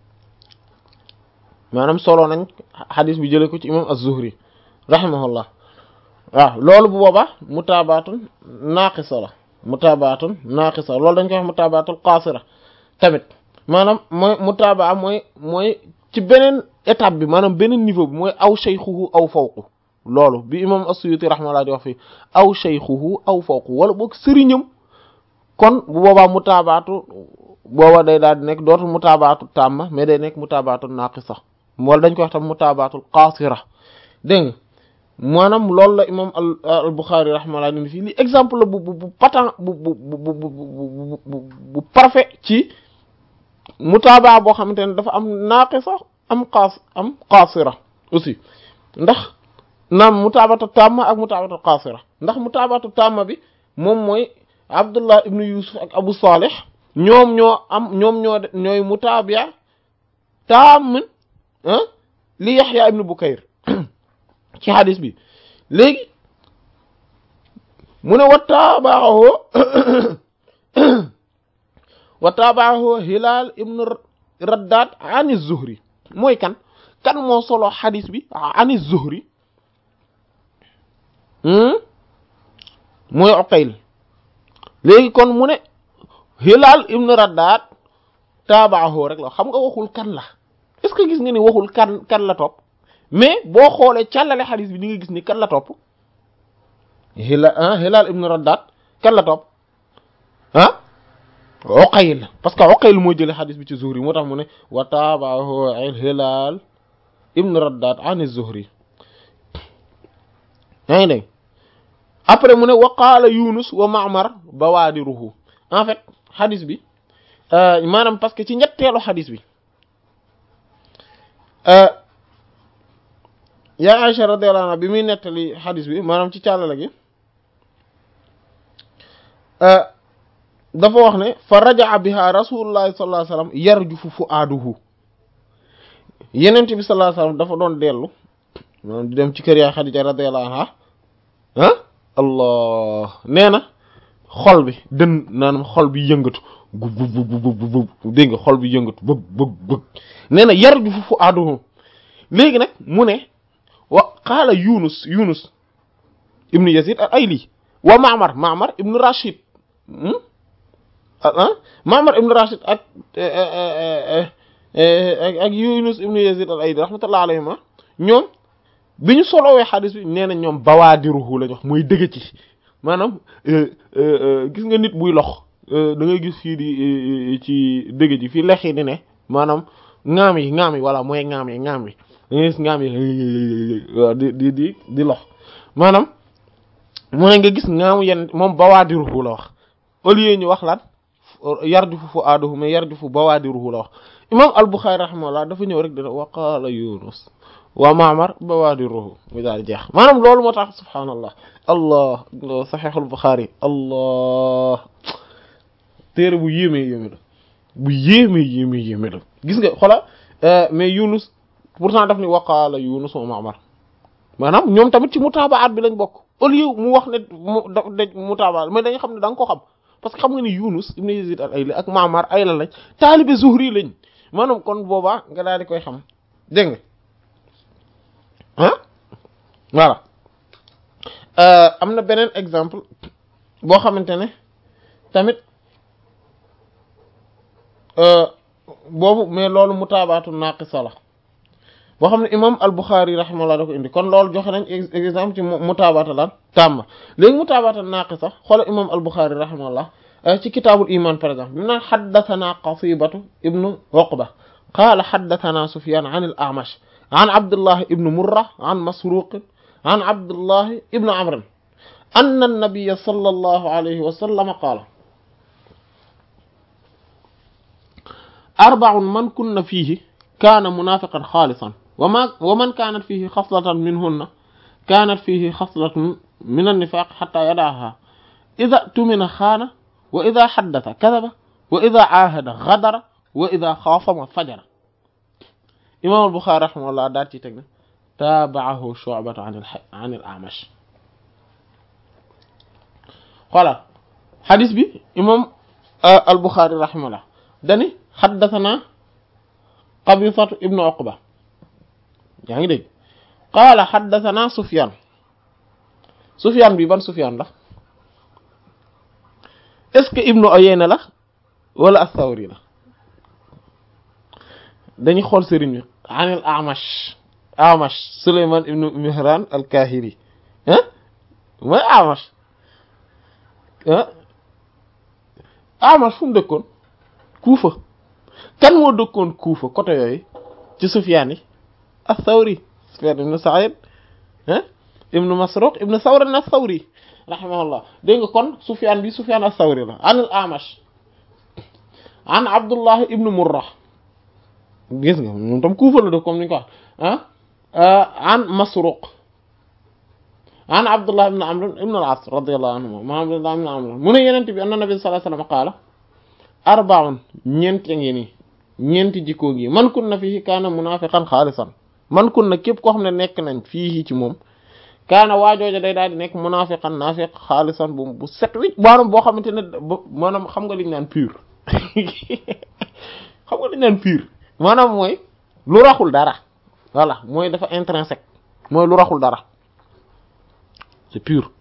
maanaam solo nañ xadis bi jëlee ko ci imam az-Zuhri rahimahullah waaw loolu bu boobaa mutaabaatun naaqisa la mutaabaatun naaqisa loolu dañ koy wax mutaabaatul qaasira tamit maanaam mooy mutaabaa mooy mooy ci beneen étape bi maanaam beneen niveau bi mooy aw shaykhuhu aw fawqu loolu bi imam as-Suyuti rahimahullah di wax fii aw shaykhuhu aw fawqu wala boog sëriñam kon bu boobaa mutaabaatu booba day daal di nekk dootul mutaabaatu tamma mais day nekk mutaabaatu naaqisa wala dañ koy wax tam mutaabaatul qaasira dégg nga maanaam loolu la imam al Bukhari rahimahullah ni fii li exemple la bu bu bu patent bu bu bu bu bu parfait ci mutaabaa boo xamante ne dafa am naaqisa am qaas am qaasira aussi ndax naam mutaabatu tamma ak mutaabatu qaasira ndax mutaabatu tamma bi moom mooy Abdullah ibnu Yusuf ak Abu Salih ñoom ñoo am ñoom ñoo ñooy mutaabiya taam li Yaxya ibnu Bukayr ci hadis bi léegi mu ne wa taabaahu wa taabaahu Hilal ibnu Raddad an az-Zuhri mooy kan kan moo solo hadis bi an az-Zuhri mooy Uqayl léegi kon mu ne Hilal ibnu Raddad taabaahu rek la xam nga waxul kan la est-ce que gis nga ni waxul kan kan la topp mais boo xoolee càllale xadis bi di nga gis ni kan la topp Hilal Hilal ibn Raddad kan la topp ah Uqayl parce que Uqayl moo jëlee xadis bi ci Zuhri moo tax mu ne wa taabaahu Hilal ibn Raddad an az-Zuhri yaa ngi dégg après mu ne wa qaala Yunus wa Ma'mar bawaadiruhu en fait xadis bi maanaam parce que ci ñetteelu xadis bi yaa Aisha radiyallahu anha bi muy nettali xadis bi maanaam ci càllala gi dafa wax ne fa raja'a biha rasulullahi sallallahu alayhi wasallam yarjufu fu'aduhu yenente bi sallallahu alayhi wasallam dafa doon dellu maanaam di dem ci kër yaa Xadija radiyallahu anha ah allah nee na xol bi dën naanam xol bi yëngatu gub gub gub gub gub dégg nga xol bi yëngatu bëgg bëgg bëgg nee na yarju fu aaduhu léegi nag mu ne wa qaala Yunus Yunus ibnu Yazid al-Ayli wa Ma'mar Ma'mar ibnu Rashid ah Ma'mar ibnu Rashid ak ak Yunus ibnu Yazid al-Ayli rahmatullahi alayhima ñoom bi ñu solowee xadis bi nee na ñoom bawaadiruhu lañ wax mooy dëgg ci maanaam gis nga nit buy lox da ngay gis fii di ci dëgg ji fii lex yi di ne maanaam ŋaam yi ŋaam yi voilà mooy ŋaam yi ŋaam yi da ngay gis ŋaam yi di di di di lox maanaam mooy nga gis ŋaamu yenn moom bawaadiruhu la wax au lieu ñu wax lan yarjufu fu'aaduhu mais yarjufu bawaadiruhu la wax imam al-Bukhari rahimahullah dafa ñëw rek dina wa qaala Yunus wa Ma'mar bawaadiruhu mu daal jeex maanaam loolu moo tax subhaanallah allah Sahihul Bukhari allah téere bu yéeme yéeme la bu yéeme yéeme yéeme la gis nga xola mais Yunus pourtant daf ni wa qaala Yunus wa Ma'mar maanaam ñoom tamit ci mutaabaat bi lañ bokk au lieu mu wax ne mu da mutaabaat mais dañu xam ne da nga ko xam parce que xam nga ni Yunus ibn Yazid al-Ayli ak Ma'mar ay la lañ taalibe Zuhri lañ maanaam kon boobaa nga daal di koy xam dégg nga ah voilà am na beneen exemple boo xamante ne tamit boobu mais loolu mutaabaatu naaqisa la boo xam ne imam al-Bukhari rahimahullah da ko indi kon loolu joxe nañ exemple ci mutaabaata lan tàmma léegi mutaabaata naaqisa xoola imam al-Bukhari rahimahullah ci kitaabul iman par exemple bi mu naan haddathana Qasibatu ibnu Uqba qaala haddathana Sufyan an al-A'mash an Abdullah ibn Murra an Masruq an Abdullah ibn Amr anna an-nabiyya sallallahu alayhi wa sallam qaala arba'un man kunna fihi kaana munaafiqan xaalisan wa ma wa man kaanat fihi xaslatan minhunna kaanat fihi xaslatun min an-nifaaq xataa yada'ahaa idaa tumina xaana wa idaa xaddasa kadaba wa idaa caahada gadara wa idaa xaasama fajara imaam al-Buxaari rahimahullah daal ci teg na taaba'ahu Shu'batu an al-A'mash xoolal xadis bi imaam al-Buxaari rahimahullah dani xaddasanaa Qabisatu ibnu Uqba yaa ngi dégg qaala xaddasanaa Sufyaan Sufyaan bi ban Sufyaan la est-ce que ibnu Uyayna la wala as-Sawri la dañuy xool sëriñ bi an al-A'mash A'mash Sulaymaan ibnu Mihraan al-Kaahili ah mooy A'mash ah A'mash fu mu dëkkoon Kuufa kan moo dëkkoon Kuufa côté yooyu ci Sufyaan yi as-Sawri Sufyaan ibnu Sa'iid ah ibnu Masruq ibnu Thawr as-Sawri rahimahullah dégg nga kon Sufyaan bi Sufyaan as-Sawri la an al-A'mash an Abdullah ibnu Murra gis nga moom tam Kuufa la dëkk comme ni ñu ko wax ah an Masruq an Abdullah ibnu Amr ibnu al-As radiyallahu anhu ma Abdullah ibnu Amr mu ne Yonent bi anna Nabi sallallahu alayhi wa sallam qaala arba'un ñeenti ngi nii ñeenti jikkoo ngi man kunna fihi kaana munaafiqan xaalisan man kunna képp koo xam ne nekk nañ fii ci moom kaana waajooja day daal di nekk munaafiqan naafiq xaalisan bu bu set wi maanaam boo xamante ne maanaam xam nga li ñu naan pur xam nga li ñu naan pur maanaam mooy lu raxul dara voilà mooy dafa intrinsèque mooy lu raxul dara c'est pur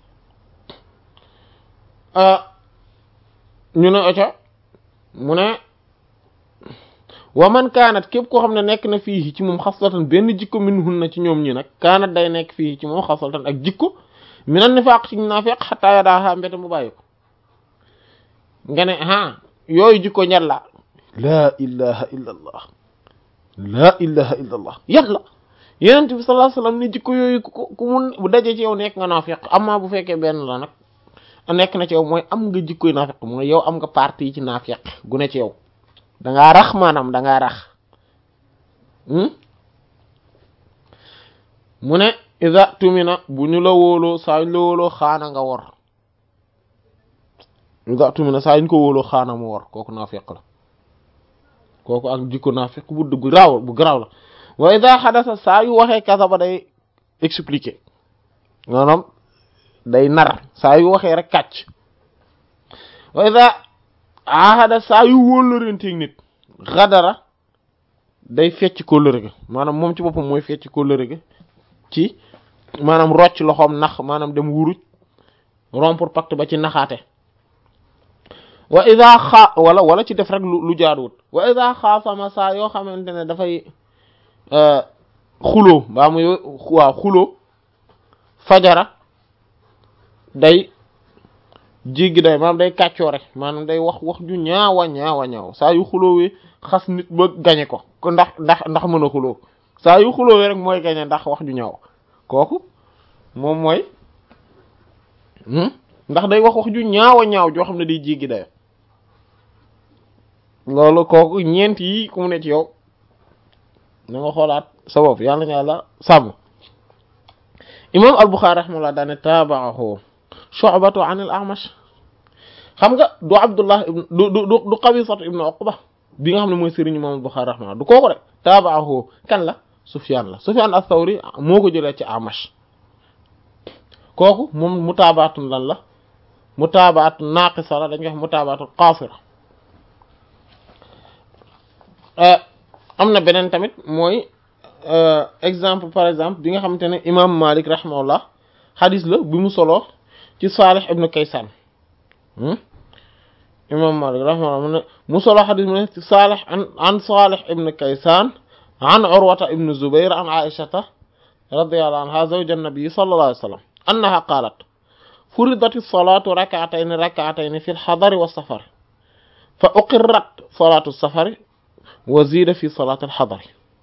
ñu ne oca mu ne wa man kaanat képp koo xam ne nekk na fii ci moom xaslatan benn jikko min hun na ci ñoom ñi nag kaanat day nekk fii ci moom xaslatan ak jikko mi nan nifaaq ci naafiq xataa yadaaha mbete mu bàyyi ko nga ne ah yooyu jikko ñet la laa ilaha illa allah laa ilaha illa allah yàlla Yonent bi sallallahu alayhi wasallam ni jikko yooyu ku ku mun bu dajee ci yow nekk nga naafiq amma bu fekkee benn la nag nekk na ci yow mooy am nga jikkoy naafiq mooy yow am nga partie ci naafiq gu ne ci yow dangaa rax maanaam dangaa rax mu ne iza tumina bu ñu la wóoloo saa ñu la wóoloo xaana nga wor iza tumina saa ñu ko wóoloo xaana mu wor kooku naafiq la kooku ak jikko naafiq bu bu garaaw bu garaaw la wa iza xadasa saa yu waxee kasaba day expliquer maanaam day nar saa yu waxee rek kàcc wa idha ahada saa yu wóllërenteeg nit xadara day fecc kóllëre ga maanaam moom ci boppam mooy fecc kóllëre ga ci maanaam rocc loxoom nax maanaam dem wuruj rompre pacte ba ci naxaate wa idha xa wala wala ci def rek lu jaaduwut wa idha xaasama saa yoo xamante ne dafay xuloo baa muy waaw xuloo fajara day jéggi day maanaam day kàccoo rek maanaam day wax wax ju ñaawa ñaawa ñaaw saa yu xuloowee xas nit ba gañe ko ko ndax ndax ndax mën a xuloo saa yu xuloowee rek mooy gañe ndax wax ju ñaaw kooku moom mooy ndax day wax wax ju ñaawa ñaaw joo xam ne day jéggi day loolu kooku ñeent yi ku mu ne ci yow na nga xoolaat sa bopp yàlla na yàlla sàmm imam al-Bukhari rahimahullah daane taabaahu Shu'batu an al-A'mash xam nga du Abdullah ibn du du du Qabisatu ibn Uqba bi nga xam ne mooy sëriñ imam al-Bukhari rahimahullah du kooku rek taabaahu kan la Sufyan la Sufyan ath-Thawri moo ko jëlee ci A'mash kooku moom mutaabaatun lan la mutaabaatun naaqisa la dañ koy wax mutaabaatun qaasira am na beneen tamit mooy exemple par exemple bi nga xamante ne imam Malik rahimahullah xadis la bi mu solo ci Salih ibn Kaysan imam Malik rahimahullah mu ne mu solo xadis mu ne ci Salih an an Salih ibn Kaysan an Urwata ibn Zubayr an Aishata radiyallahu anha zawj an-nabi sallallahu alayhi wa sallam annaha qalat furidat as-salatu rak'atayn rak'atayn fi al-hadari was-safar fa uqirrat salatu as-safari wa zida fi salati al-hadari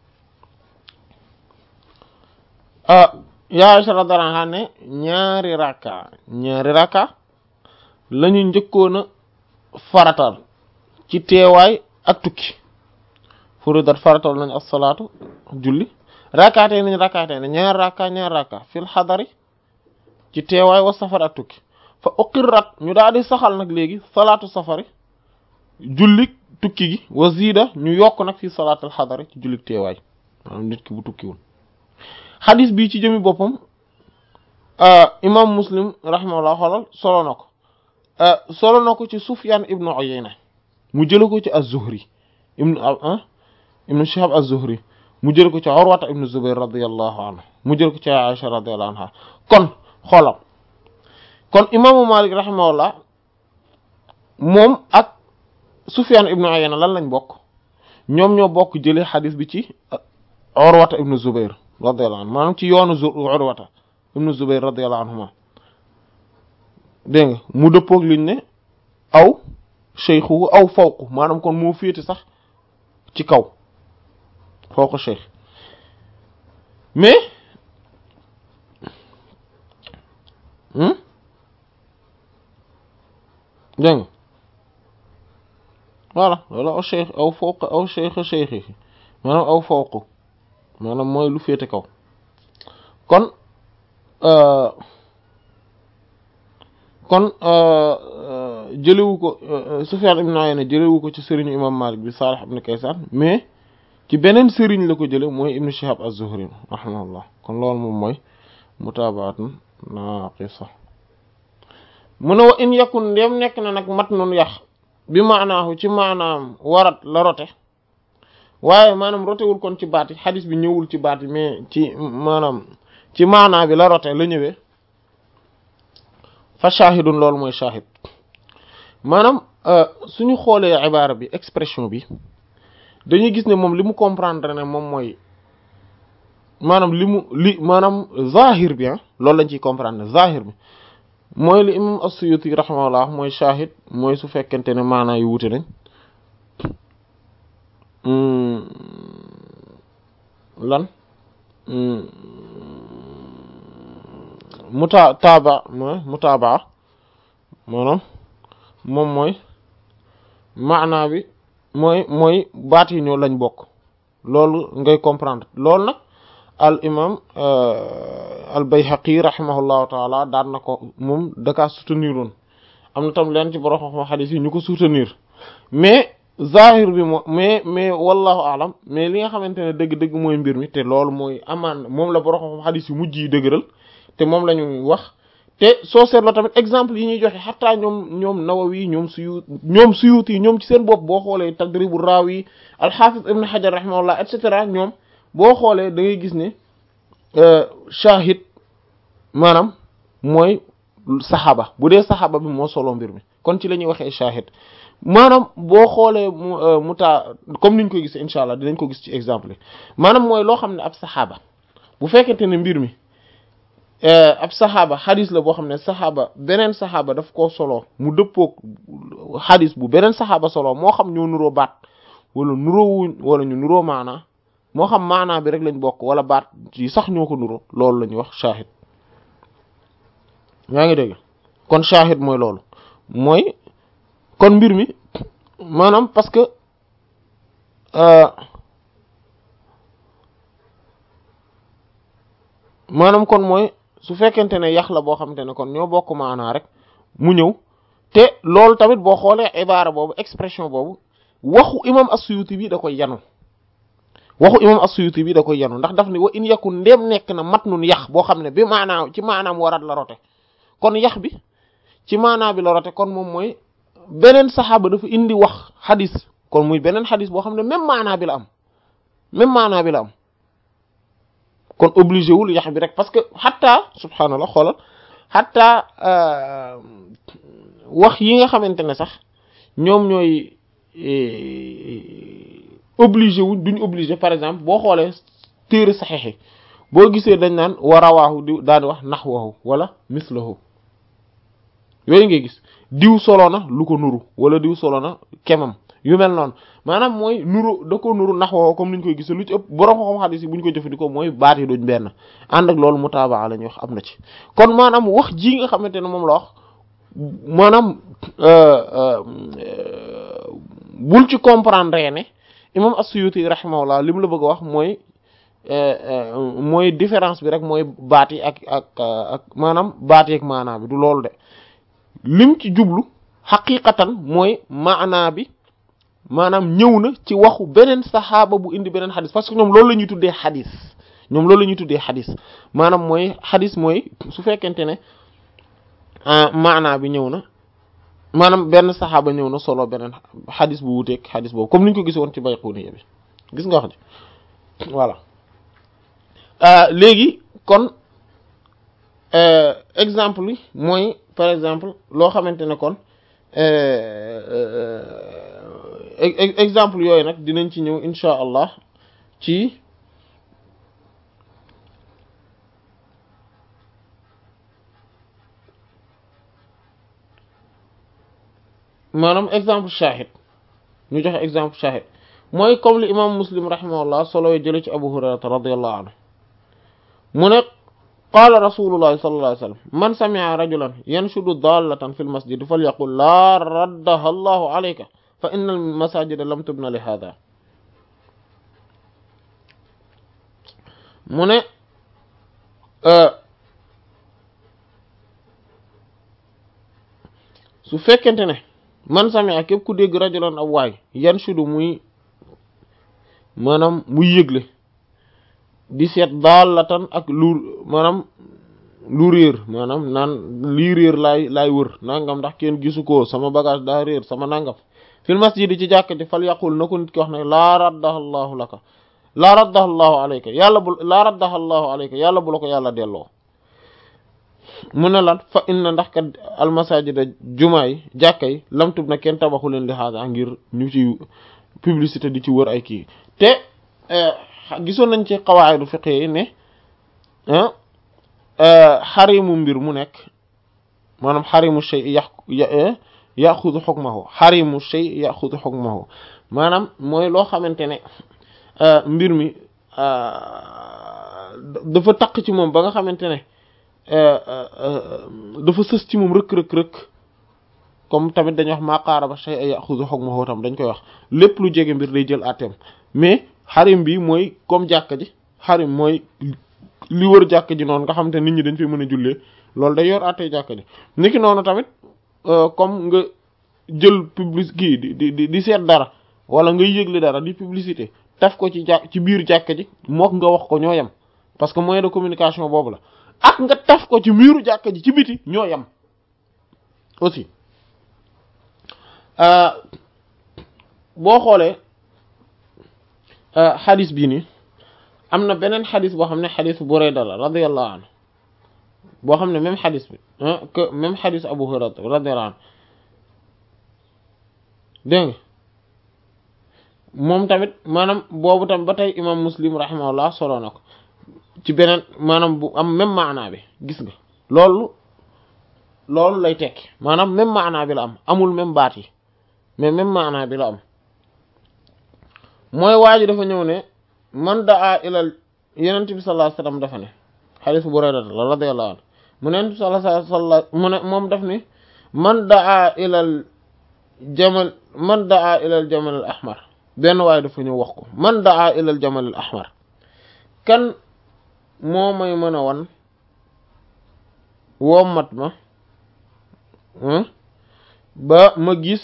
ah yaa Aisha radiyallahu anha ne ñaari rakka ñaari rakka lañu njëkkoon a faratal ci teewaay ak tukki furidat faratal nañ as-salaatu julli rakkaatee nañ rakkaatee ne ñaari rakka ñaari rakka fil xadari ci teewaay wa safar ak tukki fa uqirrat ñu daal di saxal nag léegi salaatu safari jullik tukki gi wa zida ñu yokk nag fi salaatul xadari ci jullik teewaay maanaam nit ki bu tukkiwul xadis bii ci jëmi boppam imam Muslim rahimahullah xoolal solo na ko solo na ko ci Sufyan ibnu Uyayna mu jële ko ci az-Zuhri ibnu ibnu Shihab az-Zuhri mu jële ko ci Urwata ibnu Zubayr radiyallahu anhu mu jële ko ci Aisha radiyallahu anha kon xoolal kon imaamu Malik rahimahullah moom ak Sufyan ibnu Uyayna lan lañ bokk ñoom ñoo bokk jële xadis bi ci Urwata ibnu Zubayr radiyallahu anhu maanaam ci yoonu Urwata ibnu Zubayr radiyallahu anhuma dégg nga mu dëppoog liñ ne aw cheikhu aw fawqu maanaam kon moo féete sax ci kaw fawqu cheikh mais dégg nga voilà wala aw cheikh aw fawq aw cheikh cheikhi maanaam aw fawqu maanaam mooy lu féete kaw kon kon jëlewu ko Sufyan ibn Uyayna jëlewu ko ci sëriñu imam Malik bi Salih ibn Kaysan mais ci beneen sëriñ la ko jële mooy ibn Shihab az-Zuhri rahimahullah kon loolu moom mooy mutaabaatun naaqisa mu ne wa in yakun ndem nekk na nag matnun yax bi maanaahu ci maanaam warat la rote waaye maanaam rotewul kon ci baat yi xadis bi ñëwul ci baat yi mais ci maanaam ci maanaa bi la rote la ñëwee fa shahidun loolu mooy shahid maanaam suñu xoolee ibaara bi expression bi dañuy gis ne moom li mu comprendre ne moom mooy maanaam li mu li maanaam zahir bi ah loolu lañ ciy comprendre ne zahir bi mooy li imam as-Suyuti rahimahullah mooy shahid mooy su fekkente ne maanaa yu wute nañ lan muta taaba mooy mutaabaa maanaam moom mooy maanaa bi mooy mooy baat yi ñoo lañ bokk loolu ngay comprendre loolu nag al imam al Bayhaqi rahimahullahu taala daan na ko moom daka soutenir woon am na tam leen ci borom xam xadis yi ñu ko soutenir mais zahir bi moo mais mais wallahu alam mais li nga xamante ne dëgg-dëgg mooy mbir mi te loolu mooy amaan moom la borom xam xadis yu mujj yi dëgëral te moom la ñu wax te soo seetloo tamit exemple yi ñuy joxe xataa ñoom ñoom Nawawi ñoom Suyuti ñoom Suyuti yi ñoom ci seen bopp boo xoolee Tadribu Rawi al-Hafiz Ibn Hajar rahimahullah et cetera ñoom boo xoolee da ngay gis ne shahid maanaam mooy saxaaba bu dee saxaaba bi moo solo mbir mi kon ci la ñuy waxee shahid maanaam boo xoolee mu taa comme niñ ko gisee incha allah dinañ ko gis ci exemple yi maanaam mooy loo xam ne ab saxaaba bu fekkente ne mbir mi ab saxaaba xadis la boo xam ne saxaaba beneen saxaaba daf koo solo mu dëppoog xadis bu beneen saxaaba solo moo xam ñoo nuroo baat wala nuroowuñ wala ñu nuroo maanaa moo xam maanaa bi rek lañ bokk wala baat yi sax ñoo ko nuroo loolu la ñuy wax shahid yaa ngi dégg kon shahid mooy loolu mooy kon mbir mi maanaam parce que maanaam kon mooy su fekkente ne yax la boo xamante ne kon ñoo bokk maanaa rek mu ñëw te loolu tamit boo xoolee ibaara boobu expression boobu waxu imam as-Suyuti bi da koy yanu waxu imam as-Suyuti bi da koy yanu ndax daf ni wa in yakun ndéem nekk na matnun yax boo xam ne bi maanaa ci maanaam warat la rote kon yax bi ci maanaa bi la rote kon moom mooy beneen saxaaba dafa indi wax xadis kon muy beneen xadis boo xam ne même maanaa bi la am même maanaa bi la am kon obligé wul yax bi rek parce que xataa subhaanallah xoolal xataa wax yi nga xamante ne sax ñoom ñooy obligé wuñ duñ obligé par exemple boo xoolee téere saxiix boo gisee dañ naan wa rawaahu di daal di wax naxwahu wala mislahu yooyu ngay gis diw solo na lu ko nuru wala diw solo na kemam yu mel noonu maanaam mooy nuru da ko nuru naxwahu comme niñ koy gisee lu ci ëpp borom xam xadis yi bu ñu ko jëfandikoo mooy baat yi duñ benn ànd ak loolu mutaabaa la ñuy wax am na ci kon maanaam wax ji nga xamante ne moom la wax maanaam bul ci comprendre ne imam as-Suyuti rahimahullah li mu la bëgg a wax mooy mooy différence bi rek mooy baat yi ak ak ak maanaam baat yi ak maanaa bi du loolu de lim ci jublu xaqiqatan mooy maanaa bi maanaam ñëw na ci waxu beneen saxaaba bu indi beneen xadis parce que ñoom loolu la ñuy tuddee xadis ñoom loolu la ñuy tuddee xadis maanaam mooy xadis mooy su fekkente ne maanaa bi ñëw na maanaam benn saxaaba ñëw na solo beneen xadis bu wuteeg xadis boobu comme ni ñu ko gis woon ci Bayquni bi gis nga wax ji voilà léegi kon exemple yi mooy par exemple loo xamante ne kon exemple yooyu nag dinañ ci ñëw insha allah ci maanaam exemple shahid ñu joxe exemple shahid mooy comme li imam Muslim rahimahullah solo jële ci Abu Hurayrata radiyallahu anhu mu ne qaala rasulullahi sallallahu alayhi wa sallam man sami'a rajulan yanshudu dallatan fil masjid falyaqul laa raddaha allahu alayka fa inna al masajida lam tubna li hadha mu ne su fekkente ne man sami'a képp ku dégg rajulan ab waay yanshudu muy maanaam muy yëgle di seet dallatan ak lu maanaam lu réer maanaam naan lii réer laay laay wër nangam ndax kenn gisu ko sama bagage daa réer sama nangam fil masjid ci jàkk ji fal yaqul na ko nit ki wax ne laa raddaha allahu laka laa raddaha allahu alayka yàlla bu laa raddaha allahu alayka yàlla bu la ko yàlla delloo mu ne lan fa inna ndax kat almasajida jumaa yi jàkka yi lamtub na kenn tabaxu leen li haada ngir ñu ci publicité di ci wër ay kii te gisoon nañ ci qawaayidu fiqh yi ne xarimu mbir mu nekk maanaam xarimu shay ya yaxudu hukmahu xarimu shay yaxudu hukmahu maanaam mooy loo xamante ne mbir mi dafa taq ci moom ba nga xamante ne dafa sës ci moom rëkk rëkk rëkk comme tamit dañuy wax maqaaraba shay yaxudu hukmahu tam dañ koy wax lépp lu jege mbir day jël àtteem mais xarim bi mooy comme jàkka ji xarim mooy li wër jàkka ji noonu nga xam te nit ñi dañ fi mën a jullee loolu day yor àttee jàkka ji niki noonu tamit comme nga jël publicité kii di di di seet dara wala ngay yëgle dara di publicité taf ko ci jà ci biir jàkka ji mook nga wax ko ñoo yem parce que moyen de communication boobu la ak nga taf ko ci miiru jàkka ji ci biti ñoo yem aussi boo xoolee xadis bii nii am na beneen xadis boo xam ne xadis Burayda la radiyallahu anhu boo xam ne même xadis bi que même xadis Abu Hurayra radiyallahu anhu dégg nga moom tamit maanaam boobu tam ba tey imam Muslim rahimahullah solo na ko ci beneen maanaam bu am même maanaa bi gis nga loolu loolu lay tekki maanaam même maanaa bi la am amul même baat yi mais même maanaa bi la am mooy waa ji dafa ñëw ne man daa ilal yenent bi sallallahu alayhi wasallam dafa ne xadis Burayda la radiyallahu anhu mu ne sallallahu alayhi wasallam mu ne moom daf ni man daa ilal jamal man daa ilal jamal al ahmar benn waaye dafa ñëw wax ko man daa ilal jamal al ahmar kan moo may mën a wan wommat ma ba ma gis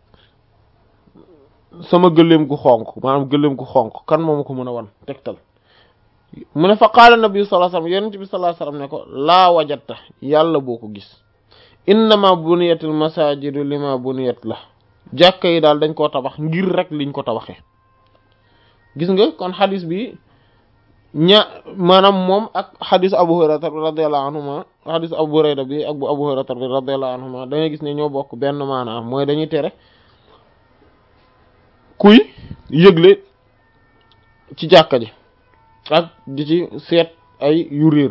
sama gëléem gu xonq maanaam gëléem gu xonq kan moo ma ko mën a wan tegtal mu ne fa qaala nabi sallallahu alayhi wasallam yonent bi sallallahu alayhi wasallam ne ko laa wajatta yàlla boo ko gis innama buniyatil masajidu lima buniyat la jàkka yi daal dañ koo tabax ngir rek liñ ko tabaxee gis nga kon xadis bi ña maanaam moom ak xadis Abu Hurayra radiyallahu anhuma xadis Abu Hurayra bi ak bu Abu Hurayra radiyallahu anhuma da ngay gis ne ñoo bokk benn maanaam mooy dañuy tere kuy yëgle ci jàkka ji ak di ci seet ay yu réer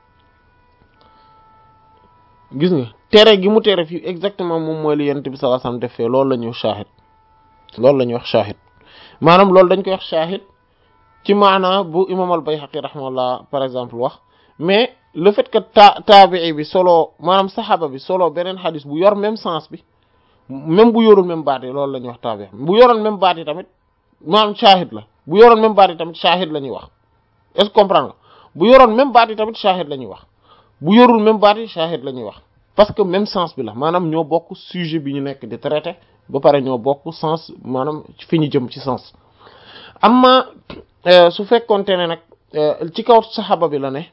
gis nga tere gi mu tere fii exactement moom mooy li yonent bi sallallahu alayhi wasallam def fee loolu la ñuy wax shahid loolu la ñuy wax shahid maanaam loolu dañ koy wax shahid ci maanaa bu imam al-Bayhaqi rahimahullah par exemple wax mais le fait que ta taabii bi solo maanaam saxaaba bi solo beneen xadis bu yor même sens bi même bu yorul même baat yi loolu la ñuy wax taabii bu yoroon même baat yi tamit maanaam shahid la bu yoroon même baat yi tamit shahid la ñuy wax est-ce que comprendre nga bu yoroon même baat yi tamit shahid la ñuy wax bu yorul même baat yi shahid la ñuy wax parce que même sens bi la maanaam ñoo bokk sujet bi ñu nekk di traité ba pare ñoo bokk sens maanaam fi ñu jëm ci sens amma su fekkoonte ne nag ci kaw saxaaba bi la ne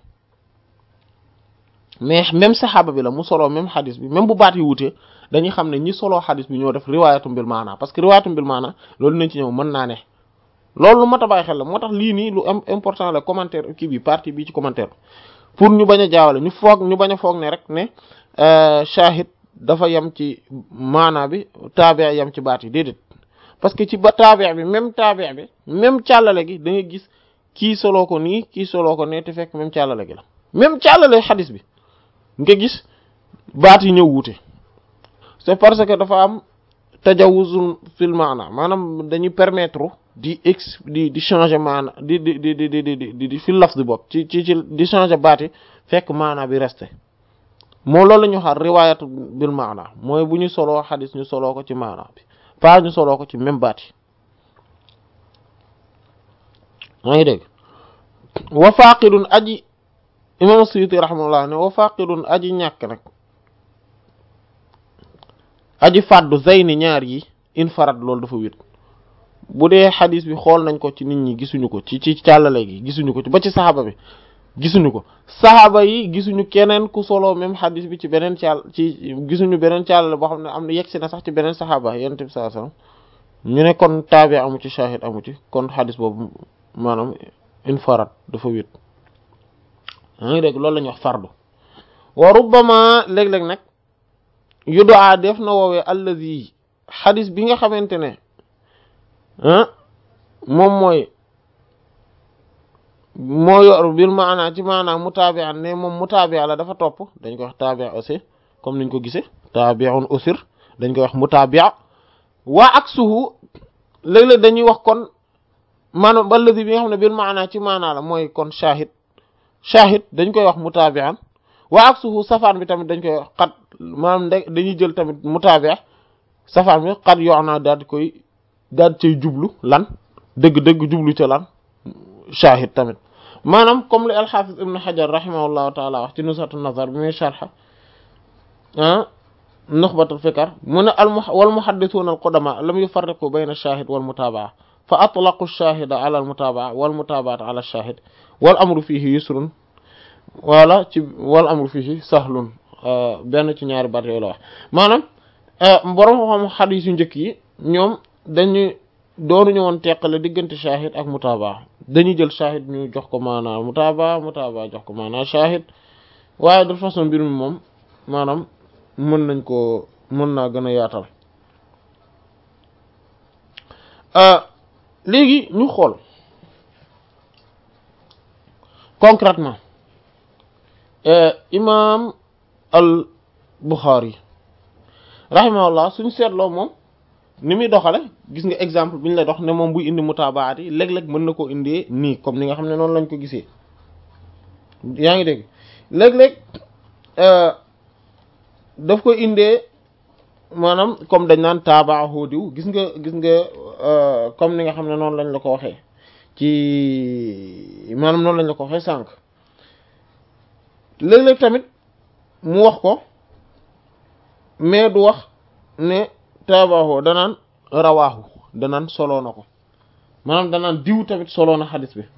mais même saxaaba bi la mu soloo même xadis bi même bu baat yi wutee dañuy xam ne ñi soloo xadis bi ñoo def riwaayatum bil maana parce que riwaayatum bil maana loolu nañ ci ñëw mën naa ne loolu lu mat a bàyyi xel la moo tax lii nii lu am important la commentaire kii bi partie bi ci commentaire pour ñu bañ a jaawale ñu foog ñu bañ a foog ne rek ne shahid dafa yem ci maana bi taabi yem ci baat yi déedéet parce que ci ba taabi bi même taabi bi même càllale gi da ngay gis kii soloo ko nii kii soloo ko ne te fekk même càllale gi la même càllale xadis bi nga gis baat yi ñëw wuute c'est parce que dafa am tajawuzun fil maana maanaam dañuy permettre di ex di di changer maana di di di di di di di fi lafz bopp ci ci ci di changer baat yi fekk maana bi resté moo loolu la ñu xaar riwaayatu bil maana mooy bu ñu soloo xadis ñu soloo ko ci maana bi pas ñu soloo ko ci même baat yi maa ngi dégg wa faqidun aji imam Suyuti rahimahullah ne wa faqidun aji ñàkk nag aji fàddu zayni ñaar yi infarad loolu dafa wét bu dee xadis bi xool nañ ko ci nit ñi gisuñu ko ci ci càllale gi gisuñu ko ci ba ci saxaaba bi gisuñu ko saxaaba yi gisuñu keneen ku solo même xadis bi ci beneen càll ci gisuñu beneen càllale boo xam ne am na yegsi na sax ci beneen saxaaba yonent bi sallallahu alayhi wasallam ñu ne kon taabi amu ci shahid amu ci kon xadis boobu maanaam infarad dafa wét yaa ngi dégg loolu la ñuy wax fardu wa rubbama léeg-léeg nag yudaa def na woowee allazi xadis bi nga xamante ne ah moom mooy moo yor bil maanaa ci maanaa mutaabi'an ne moom mutaabi'a la dafa topp dañ koy wax taabi'a aussi comme niñ ko gisee taabi'un usir dañ koy wax mutaabi'a waa aksuhu léeg-léeg dañuy wax kon maanaam allazi bi nga xam ne bil maanaa ci maanaa la mooy kon shahid shahid dañ koy wax mutaabi'an waa aksuhu safaan bi tamit dañ koy wax xat maanaam dañuy jël tamit mutaabi' safaan bi xat yoo naa daal di koy daal cay jublu lan dëgg-dëgg jublu ca lan shahid tamit maanaam comme li al-Hafiz ibn Hajar rahimahullahu taala wax ci Nuzhatun Nazar bi muy sharh ah Nukhbatul Fikr mu ne al wal muhaddithuna al qudama lam yufarriqu bayna ash-shahid wal mutaba'a fa atlaqu ash-shahida ala al mutaba'a wal mutaba'ata ala ash-shahid wal amru fihi yusrun wala ci wal amru fihi sahlun benn ci ñaari baat yooyu la wax maanaam borom xam xadiis yu njëkk yi ñoom dañu doonuñu woon teqale diggante shahid ak mutaaba dañuy jël shahid ñu jox ko maanaa mutaaba mutaaba jox ko maanaa shahid waaye de façon mbir mi moom maanaam mën nañ ko mën naa gën a yaatal léegi ñu xool concrètement imam al Bukhari rahimahullah suñ seetloo moom ni muy doxale gis nga exemple bi ñu lay dox ne moom buy indi mutaabaat yi léeg-léeg mën na koo indee nii comme ni nga xam ne noonu lañ ko gisee yaa ngi dégg léeg-léeg daf ko indee maanaam comme dañ naan taabaahu diw gis nga gis nga comme ni nga xam ne noonu lañ la ko waxee ci maanaam noonu lañ la ko waxee sànq léeg-léeg tamit mu wax ko mais du wax ne taabaahu danaan rawaahu danaan soloo na ko maanaam danaan diw tamit soloo na xadis bi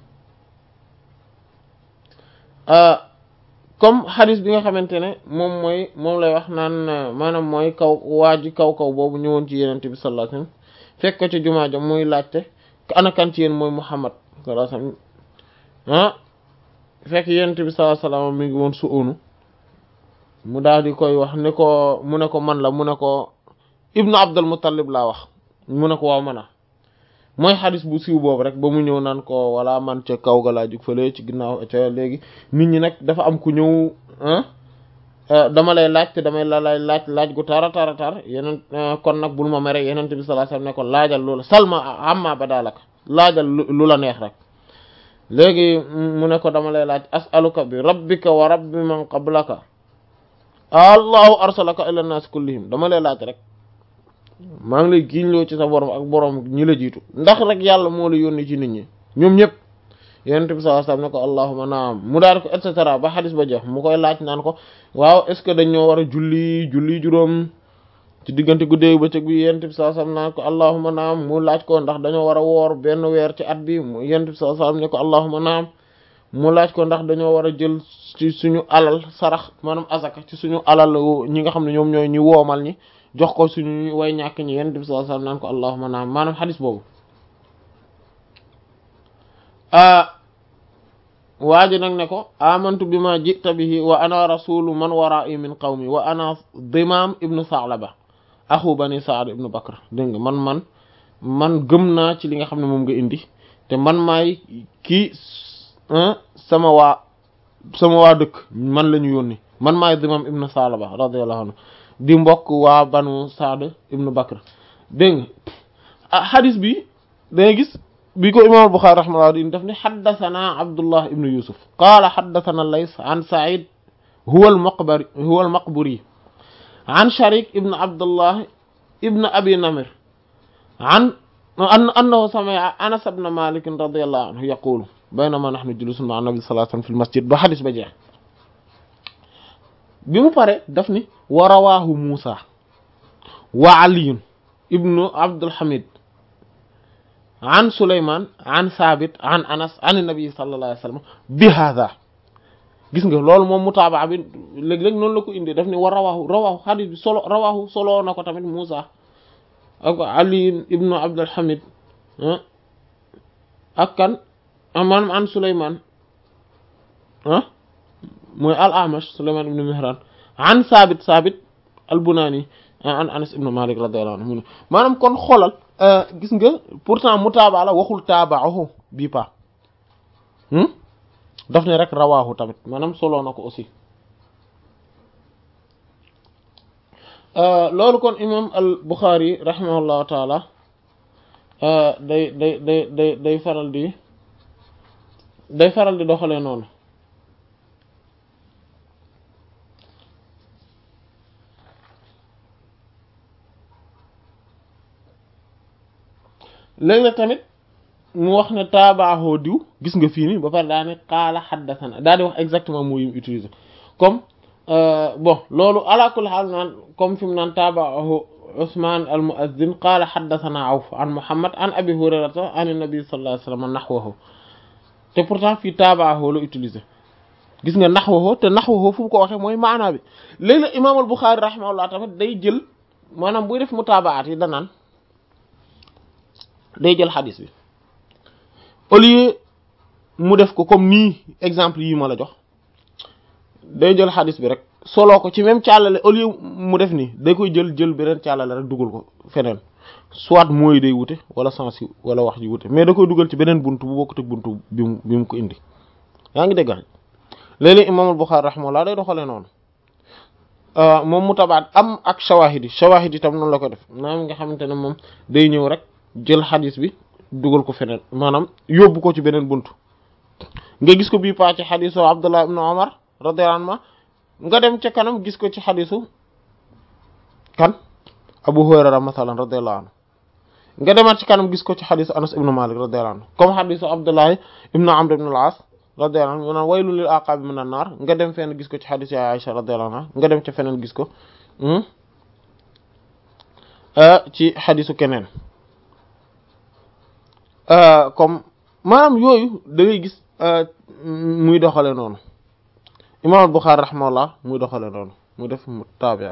comme xadis bi nga xamante ne moom mooy moom lay wax naan maanaam mooy kaw waa ji kaw kaw boobu ñëwoon ci yenente bi sallallahu alayhi wasallam fekk ko ci jumaa ja muy laajte ana kan ci yéen mooy Muhammad sallallahu alayhi wasallam ah fekk yenente bi sallallahu alayhi wasallam mi ngi woon su onu mu daal di koy wax ne ko mu ne ko man la mu ne ko ibnu Abdul Muttalib laa wax mu ne ko waaw man a mooy xadis bu siiw boobu rek ba mu ñëw naan ko wala man ca kaw ga laa jug fële ci ginnaaw ca léegi nit ñi nag dafa am ku ñëw dama lay laaj te damay la lay laaj laaj gu tara tara tar yeneen kon nag bul ma mere yeneen bi sallallahu alayhi wasallam ne ko laajal lu la salma amma badalaka laajal lu la neex rek léegi mu ne ko dama lay laaj as'aluka bi rabbika wa rabbi man qablaka allahu arsalaka ila nas kullihim dama lay laaj rek maa ngi lay giñloo ci sa borom ak borom ñi la jiitu ndax rek yàlla moo la yónni ci nit ñi ñoom ñëpp yonent bi sallallahu alayhi wasallam ne ko allahumma naam mu daal ko et cetera ba xadis ba jeex mu koy laaj naan ko waaw est ce que dañoo war a julli julli juróom ci diggante guddee bëccëg bi yonent bi sallallahu alayhi wasallam naan ko allahumma naam mu laaj ko ndax dañoo war a woor benn weer ci at bi mu yonent bi sallallahu alayhi wasallam ne ko allahumma naam mu laaj ko ndax dañoo war a jël ci suñu alal sarax maanaam azaka ci suñu alal ñi nga xam ne ñoom ñooy ñi woomal ñi jox ko suñu way ñàkk ñi yonent bi sallallahu alayhi wasallam naan ko allahumma naam maanaam xadis boobu waa ji nag ne ko amantu bima jita bihi wa ana rasulu man wara'i min qawmi wa ana Dimaam ibnu Sa'laba axu bani Sa'd ibnu Bakr dégg nga man man man gëm naa ci li nga xam ne moom nga indi te man maay kii sama waa sama waa dëkk man la ñu yónni man maay Dimaam ibnu Sa'laba radiyallahu anhu di mbokk waa banu Sa'd ibnu Bakr dégg nga ah xadis bi dangay gis bi ko imam Bukhari rahimahullah di daf ne haddathana Abdullah ibn Yusuf qala haddathana Lays an Sa'id huwa al-Maqburi huwa al-Maqburi an Sharik ibn Abdullah ibn Abi Namir an annahu sami'a Anas ibn Malik radiyallahu anhu yaqulu baynama nahnu julusun ma'a Nabi sallallahu alayhi wasallam fil masjid ba hadis ba jeex bi mu pare daf ni wa rawahu Musa wa Ali ibn Abdul Hamid an Sulayman an Sabit an Anas an nabi sallallahu alayhi wasallam bi hada gis nga loolu moom mutaaba bi léeg-léeg noonu la ko indi daf ni war rawahu rawahu hadith bi solo rawahu solo na ko tamit Musa ak Ali ibn Abdul Hamid ak kan maanaam an Sulayman ah mooy al-Amash Sulayman ibn Mihran an Sabit Sabit al-Bunani an Anas ibn Malik radiyallahu anhu maanaam kon xoolal gis nga pourtant mutaaba la waxul taabaahu bii pa daf ne rek rawaahu tamit maanaam solo na ko aussi loolu kon imam al Bukhari rahimahullahu taala day day day day day faral di day faral di doxalee noonu léeg-léeg tamit mu wax ne taabaaxoo diw gis nga fii nii ba pare daa ne qaala xaddathana daa di wax exactement moo yim utiliser comme bon loolu ala kulli haal naan comme fi mu naan taabaaxoo Usmaan al muazzin qaala xaddathana Awf an Muhammad an Abi Hurayrata an nabi sallallahu alayhi wa sallam nahwahu te pourtant fii taabaaxoo la utiliser gis nga naxwahu te naxwahu fu mu ko waxee mooy maanaa bi léegi la imaam al-Bukhari rahimahullah tamit day jël maanaam buy def mutaabaat yi danaan day jël xadis bi au lieu mu def ko comme nii exemple yi ma la jox day jël xadis bi rek soloo ko ci même càllale au lieu mu def nii day koy jël jël beneen càllale rek dugal ko feneen soit mooy day wute wala sens yi wala wax ji wute mais da koy dugal ci beneen buntu bu bokkut ak buntu bi mu bi mu ko indi yaa ngi dégg léeg-léeg imaam al-Bukhari rahimahullah day doxalee noonu moom mutabaat am ak shawahid yi shawahid yi tam noonu la ko def maanaam nga xamante ne moom day ñëw rek jël xadis bi dugal ko feneen maanaam yóbbu ko ci beneen buntu nga gis ko bii paa ci xadisu Abdullah ibn Umar radiyallahu anhu nga dem ca kanam gis ko ci xadisu kan Abu Hurayra masalan radiyallahu anhu nga demaat ci kanam gis ko ci xadisu Anas ibn Malik radiyallahu anhu comme xadisu Abdullah ibn Amr ibn al-As radiyallahu anhu naan waylun lil aqabi minan nar nga dem fenn gis ko ci xadisu Aisha radiyallahu anha nga dem ca feneen gis ko ci xadisu keneen comme maanaam yooyu da ngay gis muy doxale noonu imam al-Bukhari rahimahullah muy doxale noonu muy def mutaabi'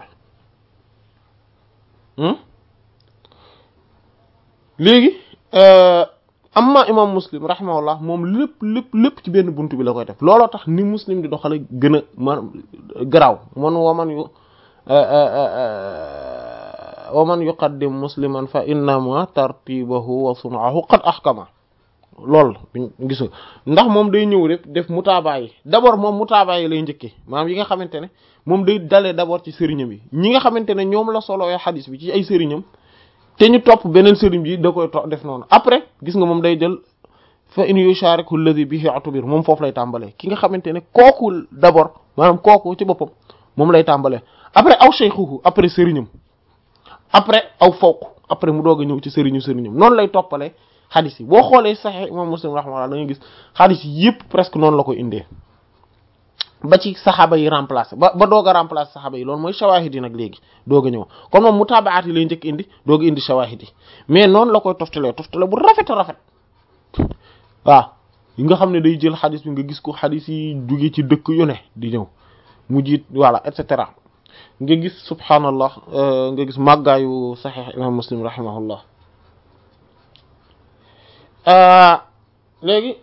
léegi amma imam Muslim rahimahullah moom lépp lépp lépp ci benn buntu bi la koy def looloo tax ni Muslim di doxale gën a man garaaw man waman yu waman yuqaddim musliman fa innama tartibahu wa sun'ahu qad ahkama loolu gisu ndax moom day ñëw rek def mutaaba yi d'abord moom mutaaba yi lay njëkkee maanaam yi nga xamante ne moom day dalee d'abord ci sëriñam yi ñi nga xamante ne ñoom la solooy xadis bi ci ay sëriñam te ñu topp beneen sëriñ bi da koy to def noonu après gis nga moom day jël fa in yushariku alladhi bihi atubir moom foofu lay tàmbalee ki nga xamante ne kooku d'abord maanaam kooku ci boppam moom lay tàmbalee après aw shaykhuhu après sëriñam après aw fawq après mu doog a ñëw ci sëriñu sëriñam noonu lay toppalee xadis yi boo xoolee Sahih imam Muslim rahimahullah da nga gis xadis yi yëpp presque noonu la koy indee ba ci saxaaba yi remplacer ba ba doog a remplacer saxaaba yi loolu mooy shawahid yi nag léegi doog a ñëw kon moom mutaabaat yi lay njëkk indi doog a indi shawahid yi mais noonu la koy toftalee toftale bu rafet a rafet waaw yi nga xam ne day jël xadis bi nga gis ko xadis yi jóge ci dëkk yu ne di ñëw mu jiit voilà et cetera nga gis subhaanallah nga gis màggaayu Sahih imam Muslim rahimahullah léegi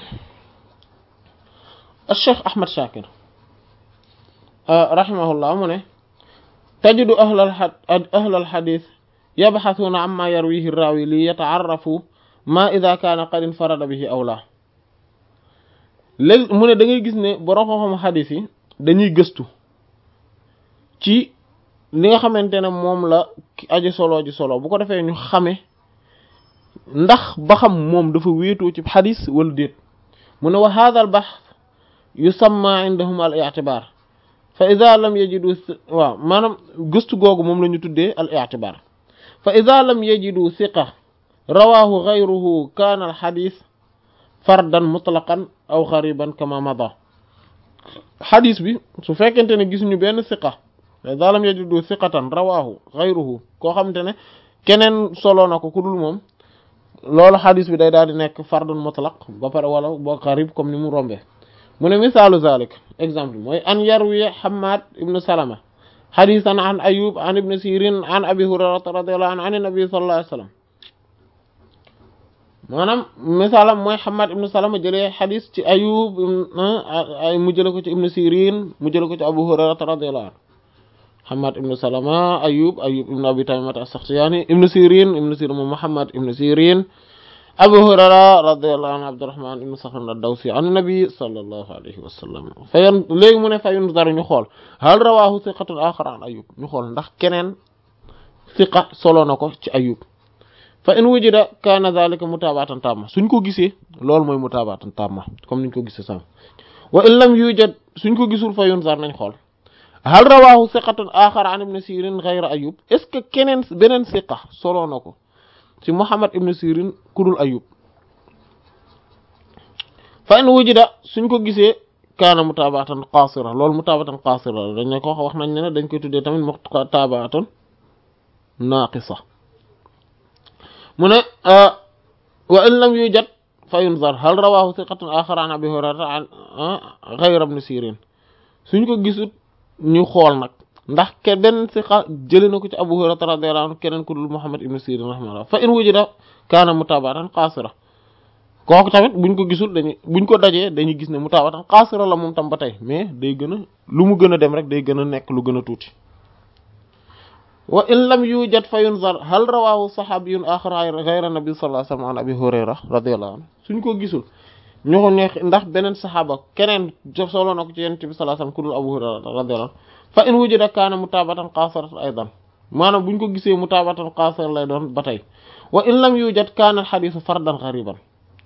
Cheikh Ahmad Shakir rahimahullah mu ne tajidu ahlal ahlal hadith yabhathuna amma yarwihi ar-rawi li yata'arrafu ma idha kana qad infarada bihi aw la léegi mu ne da ngay gis ne borom xam-xam hadith yi dañuy gëstu ci li nga xamante ne moom la aji solo ji solo bu ko defee ñu xame ndax ba xam moom dafa wéetoo ci xadis wala déet mu ne wa hadha al bahth yusamma indahum al i'tibar fa idha lam yajidu waaw maanaam gëstu googu moom la ñu tuddee al i'tibar fa idha lam yajidu thiqa rawahu ghayruhu kana al hadith fardan mutlaqan aw ghariban kama mada xadis bi su fekkente ne gisuñu benn thiqa fa idha lam yajidu thiqatan rawahu ghayruhu koo xamante ne keneen solo na ko ku dul moom loolu xadis bi day daal di nekk fardun mutlaq ba pare wala boo xarib comme ni mu rombe mu ne misaalu zalik exemple mooy an yarwi Hammad ibn Salama xadisan an Ayub an ibn Sirin an Abi Hurayrata radiyallahu anhu an nabi sallallahu alayhi wasallam maanaam misaalam mooy Hammad ibn Salama jëlee xadis ci Ayub mu jële ko ci ibn Sirin mu jële ko ci Abu Hurayrata radiyallahu anhu Hammad ibn Salama Ayub Ayub ibn Abi Tamimah as-Sakhtiyani ibn Sirin ibn Sirin moom Muhammad ibn Sirin Abu Hurayra radiyallahu anhu Abdurrahman ibn Sakhr ad-Dawsi an nabi sallallahu alayhi wa sallam fayan léegi mu ne fayun dara ñu xool hal rawahu thiqatun akhar an Ayub ñu xool ndax keneen thiqa solo na ko ci Ayub fa in wujida kana dhalika mutaba'atan tamma suñ ko gisee loolu mooy mutaba'atan tamma comme niñ ko gisee sax wa in lam yujad suñ ko gisul fayun dara nañ xool hal rawahu thiqatun akhar an ibn Sirin ghayra Ayub est-ce que keneen beneen thiqa solo na ko ci Muhammad ibn Sirin kudul Ayub fa in wujida suñ ko gisee kaana mutaba'atan qasira loolu mutaba'atan qasira dañ ne ko wax nañ ne dañ koy tuddee tamit mutaba'atan naqisa mu ne wa in lam yujad fa yunzar hal rawahu thiqatun akhar an abi hurairata an ghayra ibn sirin suñ ko gisut ñu xool nag ndax ke benn thiqa jëlee na ko ci abu hurairata radiyallahu anhu keneen ku dul muhammad ibn sirin rahimahullah fa in wujida kaana mutaba'atan qasira kooku tamit buñ ko gisul dañuy buñ ko dajee dañuy gis ne mutaba'atan qasira la moom tam ba tey mais day gën a lu mu gën a dem rek day gën a nekk lu gën a tuuti wa in lam yujad fa yunzar hal rawahu sahabiyyun akhar ghayra nabi sallallahu alayhi wasallam an abi hurayra radiyallahu anhu suñ ko gisul ñu ko neex ndax beneen saxaaba keneen jox solo na ko ci yonent bi sallallahu alayhi wasallam ku dul abu hurayra radiyallahu anhu fa in wujida kaana mutabatan qasiratan aydan maanaam buñ ko gisee mutabatan qasir lay doon ba tey wa in lam yujad kaana al hadithu fardan ghariban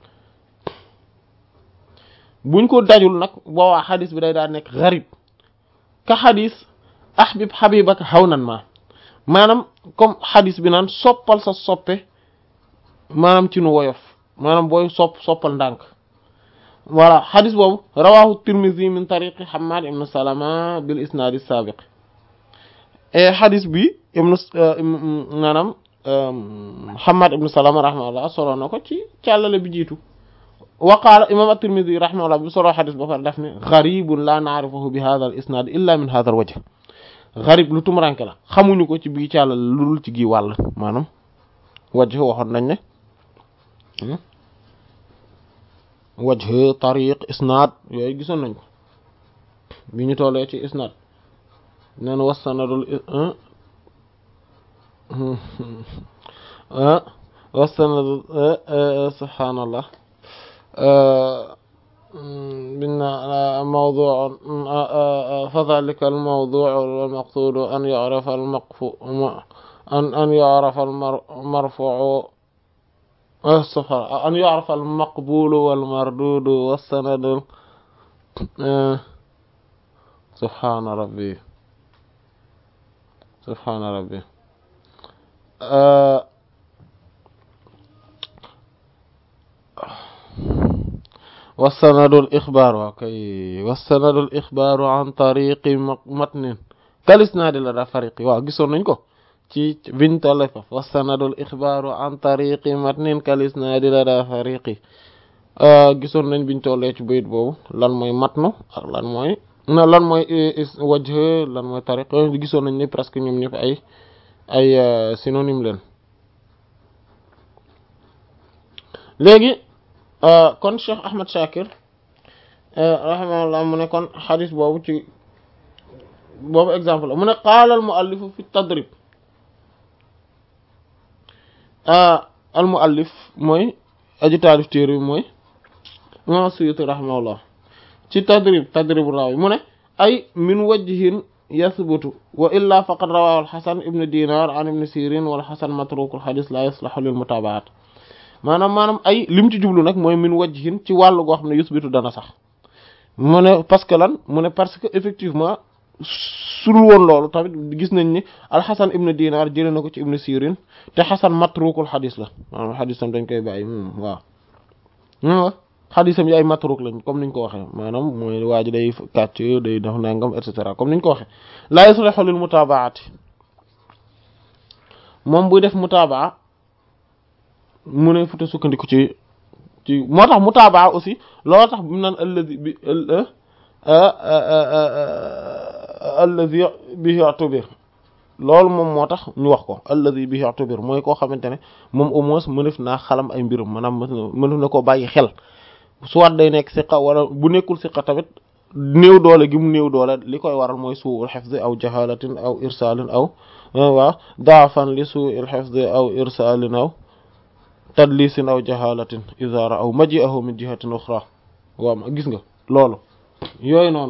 buñ ko dajul nag boobaa xadis bi day daa nekk gharib ka xadis ahbib habibaka hawnan ma maanaam comme xadis bi naan soppal sa soppe maanaam ci nu woyof maanaam booy sopp soppal ndànk voilà xadis boobu rawahu tirmidhi min tariqi hammad ibn salama bil isnad as-sabiq et xadis bi ibn maanaam hammad ibn salama rahimahullah solo na ko ci càllale bi jiitu wa qaala imam at-tirmidhi rahimahullah bi solo xadis ba pare daf ne gharibun la na'rifuhu bi hadha al-isnad illa min hadha al-wajh gharib lu tumuranke la xamuñu ko ci bii càllale lu dul ci gi wàll maanaam wajh waxoon nañ ne wajh tariq isnad yooyu gisoon nañ ko bi ñu tollee ci isnad neen wasanadul wasanadul subhaanallah bina mawdu' fa dhalika al mawdu' wal maqsud an yu'rafa al maqfu an an yu'rafa al marfu' an yu'rafa al maqbul wal mardud was sanad subhana rabbi subhana rabbi والسند الإخبار وكي والسند الإخبار عن طريق متن كالإسناد لدى فريق waaw gisoon nañ ko ci biñ tolle fa والسند الإخبار عن طريق متن كالإسناد لدى فريق gisoon nañ biñ tollee ci bayit boobu lan mooy matnu ak lan mooy na lan mooy wajh lan mooy tariq gisoon nañ ne presque ñoom ñëpp ay ay synonyme leen léegi kon Cheikh Ahmad Shakir rahimahullah mu ne kon xadis boobu ci boobu exemple la mu ne qaala al muallif fi tadrib al muallif mooy aji taalif téere bi mooy imam Suyuti rahimahullah ci tadrib tadrib raawi mu ne ay min wajhin yathbutu wa illa faqad rawahu al Hasan ibn Dinar an ibn Sirin wal Hasan matrukul xadis la yaslahu lil mutaabaat maanaam maanaam ay lim ci jublu nag mooy min wajhin ci wàllu goo xam ne yusbitu dana sax mu ne parce que lan mu ne parce que effectivement sul woon loolu tamit gis nañ ni alxasan ibn dinar jëlee na ko ci ibn sirin te xasan matrukul xadis la maanaam xadisam dañ koy bàyyi moom waaw waaw xadisam yi ay matruk lañ comme niñ ko waxee maanaam mooy waa ji day kàcc day def nangam et cetera comme niñ ko waxee la yaslihu lil mutaabaati moom buy def mutaabaa mu ne futa sukkandiku ci ci moo tax mutaabaa aussi loolu tax bi mu naan alladi bi alladi bihi i'tubir loolu moom moo tax ñu wax ko alladi bihi i'tubir mooy koo xamante ne moom au moins mënef naa xalam ay mbirum maanaam mënef na koo bàyyi xel soit day nekk siqa wala bu nekkul siqa tamit néew doole gi mu néew doole li koy waral mooy su'ul hifz aw jahalatin aw irsalin aw waaw daafan li su'il hifz aw irsalin aw tadlisin aw jahalatin izara aw maji'ahu min jihatin ukhra waaw gis nga loolu yooyu noonu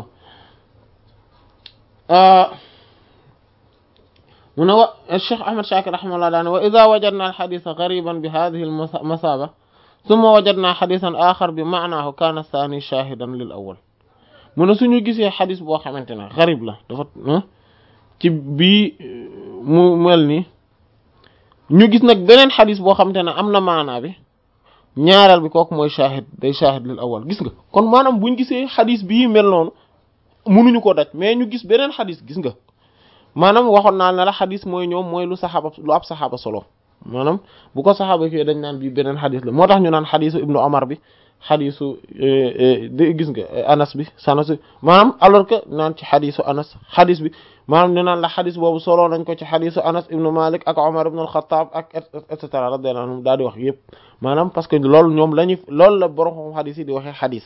mu ne wa Cheikh Ahmad Shakir rahimahullah daane wa idha wajadna al-haditha ghariban bi hadhihi al-masaba thumma wajadna hadithan akhar bi ma'nahu kana ath-thani shahidan lil awwal mu ne suñu gisee xadis boo xamante ne gharib la dafa ci bii mu mel ni ñu gis nag beneen xadis boo xamante ne am na maanaa bi ñaareel bi kooku mooy shahid day shahid lil awal gis nga kon maanaam buñ gisee xadis bii mel noonu mënuñu ko daj mais ñu gis beneen xadis gis nga maanaam waxoon naa ne la xadis mooy ñoom mooy lu saxaaba lu ab saxaaba solo maanaam bu ko saxaaba ki dañ naan bii beneen xadis la moo tax ñu naan xadisu ibnu Omar bi xadisu de gis nga Anas bi sanas maanaam alors que naan ci xadisu Anas xadis bi maanaam ñu naan la xadis boobu solo nañ ko ci xadisu Anas ibnu Malik ak Omar ibnu al-Khattab ak et cetera radiyallahu anhum daal di wax yëpp maanaam parce que loolu ñoom lañu loolu la borom xam xadis yi di waxee xadis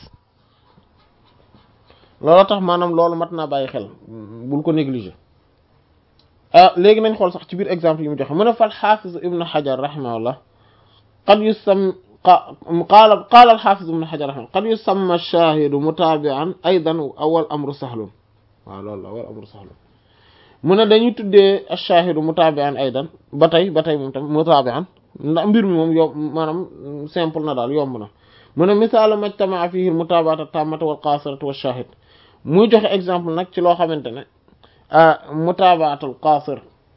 loolu tax maanaam loolu mat naa bàyyi xel bul ko négliger ah léegi nañ xool sax ci biir exemple yi mu joxe mu ne fal xaafiz ibnu Hajar rahimahullah qad yusam qaala qaala al-xaafiz ibnu Hajar rahimahullah qad yusamma ash-shaahidu mutaabi'an aydan awwal amru sahlun waaw loolu la awwal amru sahlun mu ne dañuy tuddee ash-shaahidu mutaabi'an aydan ba tey ba tey moom tam mutaabi'an ndax mbir mi moom yomb maanaam simple na daal yomb na mu ne misaalu majtama'a fiihi al-mutaaba'atu at-taammatu wal-qaasiratu wash-shaahid muy joxe exemple nag ci loo xamante ne mutaaba'atul qaasir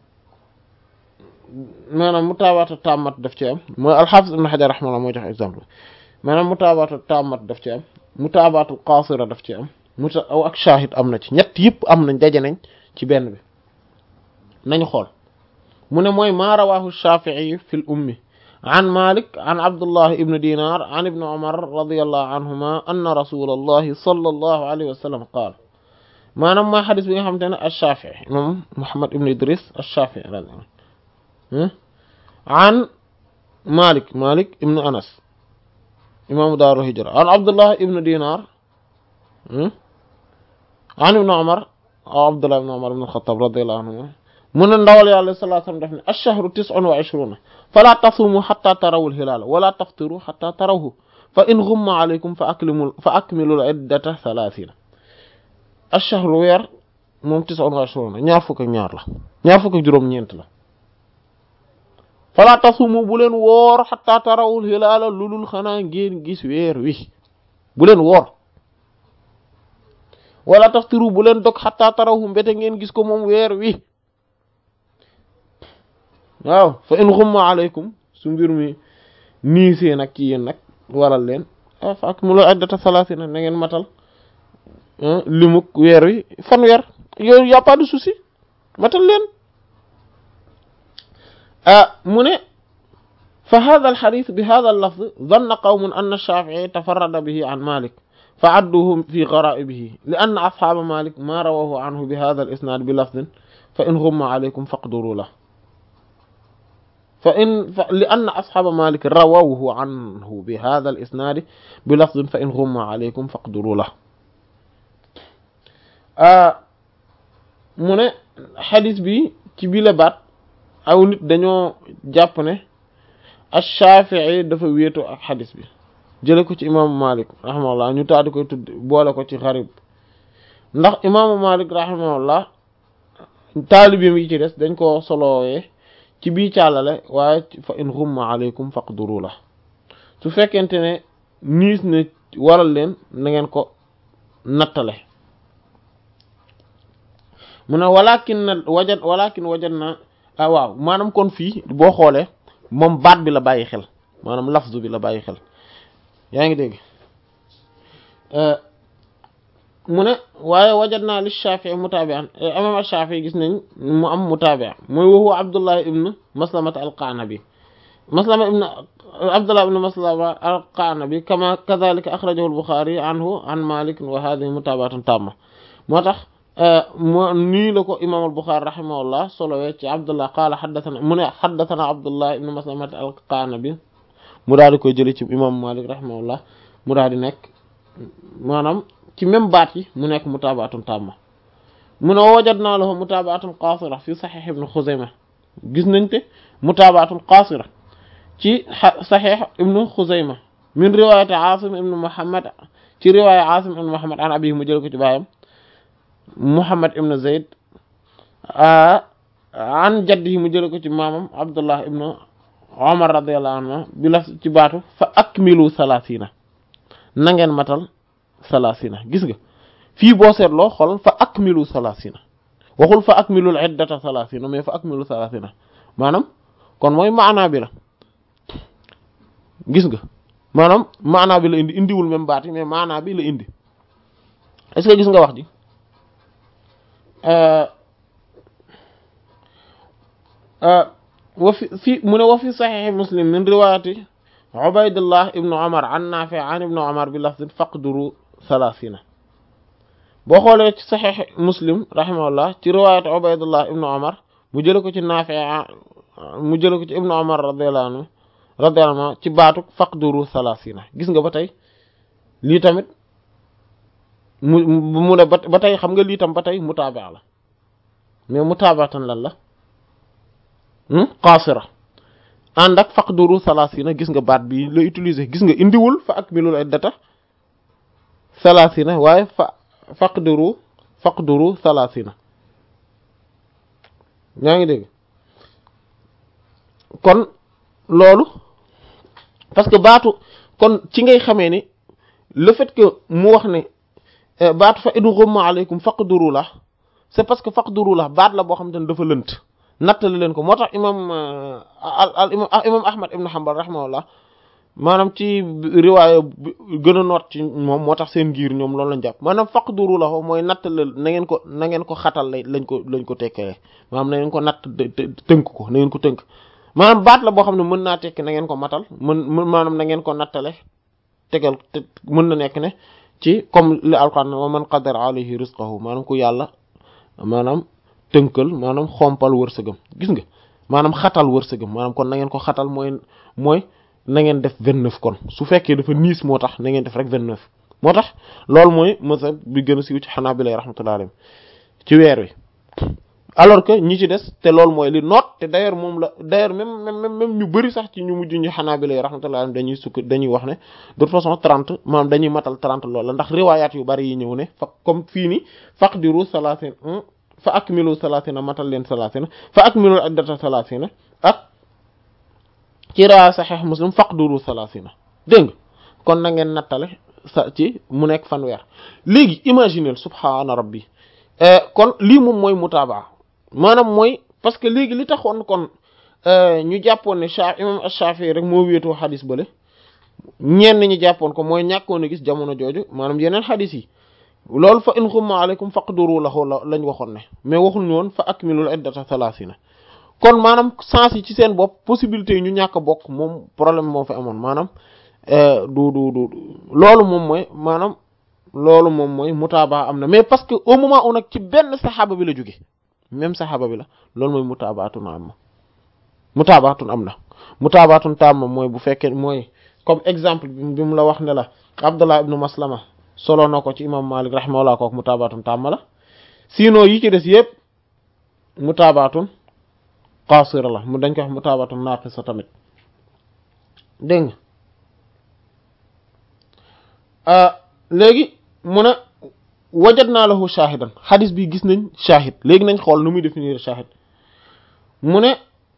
maanaam mutaaba'atu taamat daf ci am mooy al-Hafiz ibn Hajar rahimahullah mooy joxe exemple maanaam mutaaba'atu taamat daf ci am mutaaba'atul qaasira daf ci am muta aw ak shahid am na ci ñett yëpp am nañ daje nañ ci benn bi nañu xool mu ne mooy maa rawaahu Shaafi'i fi al-ummi an Malik an Abdullah ibn Dinar an ibn Umar radiyallahu anhuma anna rasulallahi sallallahu alayhi wa sallam qaala maanaam mooy xadis bi nga xamante ne ash-Shafi'i moom Muhammad ibn Idris ash-Shafi'i an Malik Malik ibn Anas imaamu daaru hijra an Abdullah ibn Dinar an ibn Umar aw Abdullah ibn Umar ibn al-Khattab radiyallahu anhu mu ne ndawal yàlla sallallahu alayhi wa sallam def ne ash-shahru tis'un wa ishruna fala tasumu hatta tarawu al-hilala wala taftiru hatta tarawhu fa in ghumma alaykum fa akmilu fa akmilu al-iddata thalathina ash-shahru weer moom tis'un wa ishruna ñaar fukk ak ñaar la ñaar fukk ak juróom-ñeent la fala tasumu bu leen woor hatta tarawu al-hilala lulul xanaa ngeen gis weer wi bu leen woor wala taftiru bu leen dog hatta tarawhu mbete ngeen gis ko moom weer wi waaw fa in ghumma alaykum su mbir mi niisee nag ci yéen nag waral leen fa akmilu iddata salaasina na ngeen matal limuk weer wi fan weer yooyu y a pas de souci matal leen mu ne fa hadha al hadith bi hadha al lafz dhanna qawmun anna ash-Shafi'i tafarrada bihi an Malik fa adduhu fi ghara'ibihi li anna ashaba Malik ma rawahu anhu bi hadha al isnad bi lafdhin fa in ghumma alaykum faqduru lahu فإن لأن أصحاب مالك رووه عنه بهذا الإسناد بلفظ فإن غم عليكم فاقدروا له mu ne xadis bi ci bi la baat aw nit dañoo jàpp ne ash-Shafi'i dafa wéeto ak xadis bi jële ko ci imaamu Malik rahimahullah ñu taadi koy tudd boole ko ci xarib ndax imaamu Malik rahimahullah taalibeem yi ci des dañ ko solowee ci bii càllale waaye fa in ghumma alaykum faqduru la su fekkente ne niis na waral leen na ngeen ko nattale mu ne walakin na wajat walakin wajat na ah waaw maanaam kon fii boo xoolee moom baat bi la bàyyi xel maanaam lafzu bi la bàyyi xel yaa ngi dégg mu ne waaye wajat naa li Shafi'i mutaabi'an imam Shafi'i gis nañ mu am mutaabi' mooy wa huwa Abdullah ibn Maslamata al-Qanabi Maslama ibn Abdullah ibn Maslama al-Qanabi kama kadhalika akhrajahu al-Bukhari anhu an Malik wa hadhihi mutaaba'atun tamma moo tax moo nii la ko imam al-Bukhari rahimahullah solowee ci Abdullah qaala haddathana mu ne haddathana Abdullah ibn Maslamata al-Qanabi mu daal di koy jëlee ci imam Malik rahimahullah mu daal di nekk maanaam ci même baat yi mu nekk mutaabaatun tamma mu ne wajadna lahu mutaabaatun qaasira fi sahih ibn Khuzaymah gis nañ te mutaabaatun qaasira ci sahih ibn Khuzaymah min riwaayati Aasim ibn Muhammad ci riwaaya Aasim ibn Muhammad an abihi mu jël ko ci baayam Muhammad ibn Zayd an jaddihi mu jël ko ci maamam Abdullah ibn Umar radiyallahu anhu bi la ci baatu fa akmilu salaasina na ngeen matal salaasina gis nga fii boo seetloo xool fa akmilu salaasina waxul fa akmilul iddata salaasina mais fa akmilu salaasina maanaam kon mooy maanaa bi la gis nga maanaam maanaa bi la indi indiwul même baat yi mais maanaa bi la indi est-ce que gis nga wax ji wa fi fi mu ne wa fi saxiixi muslim min riwaayati ubaydullah ibnu umar an naafi an ibnu umar bi lafdin faqduru salaasina boo xoolee ci saxiix muslim rahimahullah ci riwaayati ubaydullah ibnu umar mu jële ko ci naafi mu jële ko ci ibnu umar radiyallahu anhu radiyallahu anhu ci baatu faqduru salaasina gis nga ba tey lii tamit mu mu ne ba tey xam nga lii tam ba tey mutaaba la mais mutaabatan lan la qaasira ànd ak faqduru salaasina gis nga baat bi la utiliser gis nga indiwul fa akmilul iddata salaasina waaye fa faqduru faqduru salaasina ñaa ngi dégg kon loolu parce que baatu kon ci ngay xamee ni le fait que mu wax ne baatu fa in ghumma alaykum faqduru la c'est parce que faqduru la baat la boo xam te ne dafa lënt nattali leen ko moo tax imam al imam imam ahmad ibn hanbal rahimahullah maanaam ci riwaaya gën a noot ci moom moo tax seen giir ñoom loolu lañ jàpp maanaam faqduru la mooy nattali na ngeen ko na ngeen ko xatal lañ ko lañ ko tekkee maanaam na ngeen ko natt tënk ko na ngeen ko tënk maanaam baat la boo xam ne mën naa tekki na ngeen ko matal mën maanaam na ngeen ko nattale tegal te mën na nekk ne ci comme li alquran wa man qadara alayhi rizqahu maanaam ku yàlla maanaam tënkal maanaam xompal wërsëgam gis nga maanaam xatal wërsëgam maanaam kon na ngeen ko xatal mooy mooy na ngeen def vingt-neuf kon su fekkee dafa niis moo tax na ngeen def rek vingt-neuf moo tax loolu mooy mazhab bi gën a siiw ci Hanaabila rahmatullahi alayhim ci weer wi alors que ñi ci des te loolu mooy li noot te d'ailleurs moom la d'ailleurs même même même ñu bari sax ci ñu mujj ñu Hanaabila rahmatullahi alayhim dañuy sukk dañuy wax ne de toute façon trente maanaam dañuy matal trente loolu la ndax riwaayaat yu bari yi ñëw ne fa comme fii ni faqdiru salaasin fa akmilu salaasina matal leen salaasina fa akmilu iddata salaasina ak ci riwaaya saxiix muslim faqduru salaasina dégg nga kon na ngeen nattale sa ci mu nekk fanweer léegi imaginez subhaana rabbi kon lii moom mooy mutaabaa maanaam mooy parce que léegi li taxoon kon ñu jàppoon ne Sha imam Ash-Shafi'i rek moo wéetoo xadis bële ñenn ñi jàppoon ko mooy ñàkkoon a gis jamono jooju maanaam yeneen xadis yi loolu fa in xumma aleykum faqduru lahu lañ waxoon ne mais waxul ñu woon fa akmilul iddata salaasina kon maanaam sens yi ci seen bopp possibilité yi ñu ñàkk a bokk moom problème moo fa amoon maanaam du du du loolu moom mooy maanaam loolu moom mooy mutaabaa am na mais parce que au moment où nag ci benn saxaaba bi la jóge même saxaaba bi la loolu mooy mutaabaatun am na mutaabaatun am na mutaabaatun taam mooy bu fekkee mooy comme exemple bi mu la wax ne la Abdullah ibnu Maslama solo na ko ci imam Malik rahimahullah ko mutaabaatun taam la sinon yi ci des yëpp mutaabaatun qaasira la mu dañ ko wax mutaabaatun naaqisa tamit dégg nga léegi mu ne wajadna lahu shahidan xadis bi gis nañ shahid léegi nañ xool nu muy définir shahid mu ne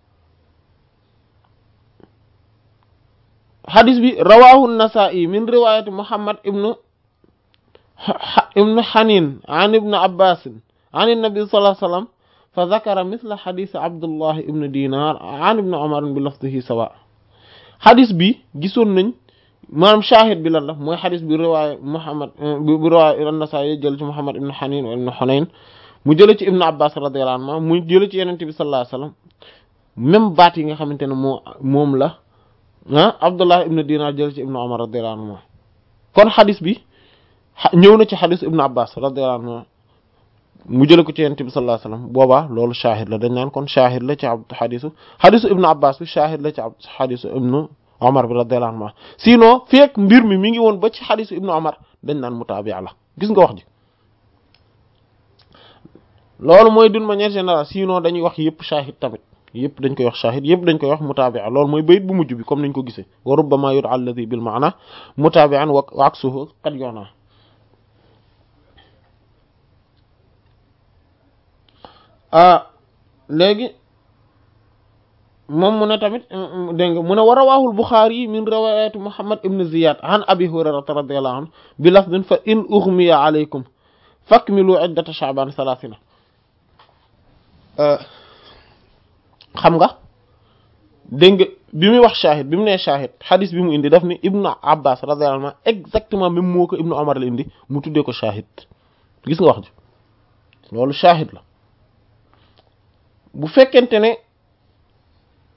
xadis bi rawahu an-Nasa'i min riwayati Muhammad ibnu ibnu Hanin an ibnu Abbas an an-nabi sallallahu alayhi wasallam fa dhakara mithla xadis Abdullah ibnu Dinar an ibnu Umar bi lafzihi sawa xadis bi gisoon nañ maanaam shahid bi lan la mooy xadis bi riwaaya Muhammad bi riwaaya an-Nasaa'i jël ci Muhammad ibn Hanin wa ibn Hunayn mu jële ci ibn Abbas radiyallahu anhu mu jële ci Yonent bi sallallahu alayhi wasallam même baat yi nga xamante ne moo moom la ah Abdullah ibn Dinar jële ci ibn Umar radiyallahu anhu kon xadis bi ñëw na ci xadis ibn Abbas radiyallahu anhu mu jële ko ci Yonent bi sallallahu alayhi wasallam boobaa loolu shahid la dañ naan kon shahid la ci xadisu xadisu ibn Abbas bi shahid la ci xadisu ibn Omar bi radiyallahu anhu sinon fekk mbir mi mi ngi woon ba ci xadisu ibnu Omar dañ naan mutaabi la gis nga wax ji loolu mooy d'une manière générale sinon dañuy wax yëpp shahid tamit yëpp dañ koy wax shahid yëpp dañ koy wax mutaabi loolu mooy bayit bu mujj bi comme niñ ko gisee wa rubbama yud'a alladhi bil ma'na mutaabi'an wa aksuhu qad yu'na ah léegi moom mu ne tamit dégg nga mu ne wa rawaahul Buxaari min riwaayati Muhammad ibn Ziyad an Abi Hurayrata radiyallahu anhu bi lafdin fa in ughmiya alaykum fakmilu iddata Sha'ban salaasina xam nga dégg nga bi muy wax shahid bi mu nee shahid xadis bi mu indi daf ni Ibnu Abbas radiyallahu anhu exactement même moo ko Ibnu Umar la indi mu tuddee ko shahid gis nga wax ji loolu shahid la bu fekkente ne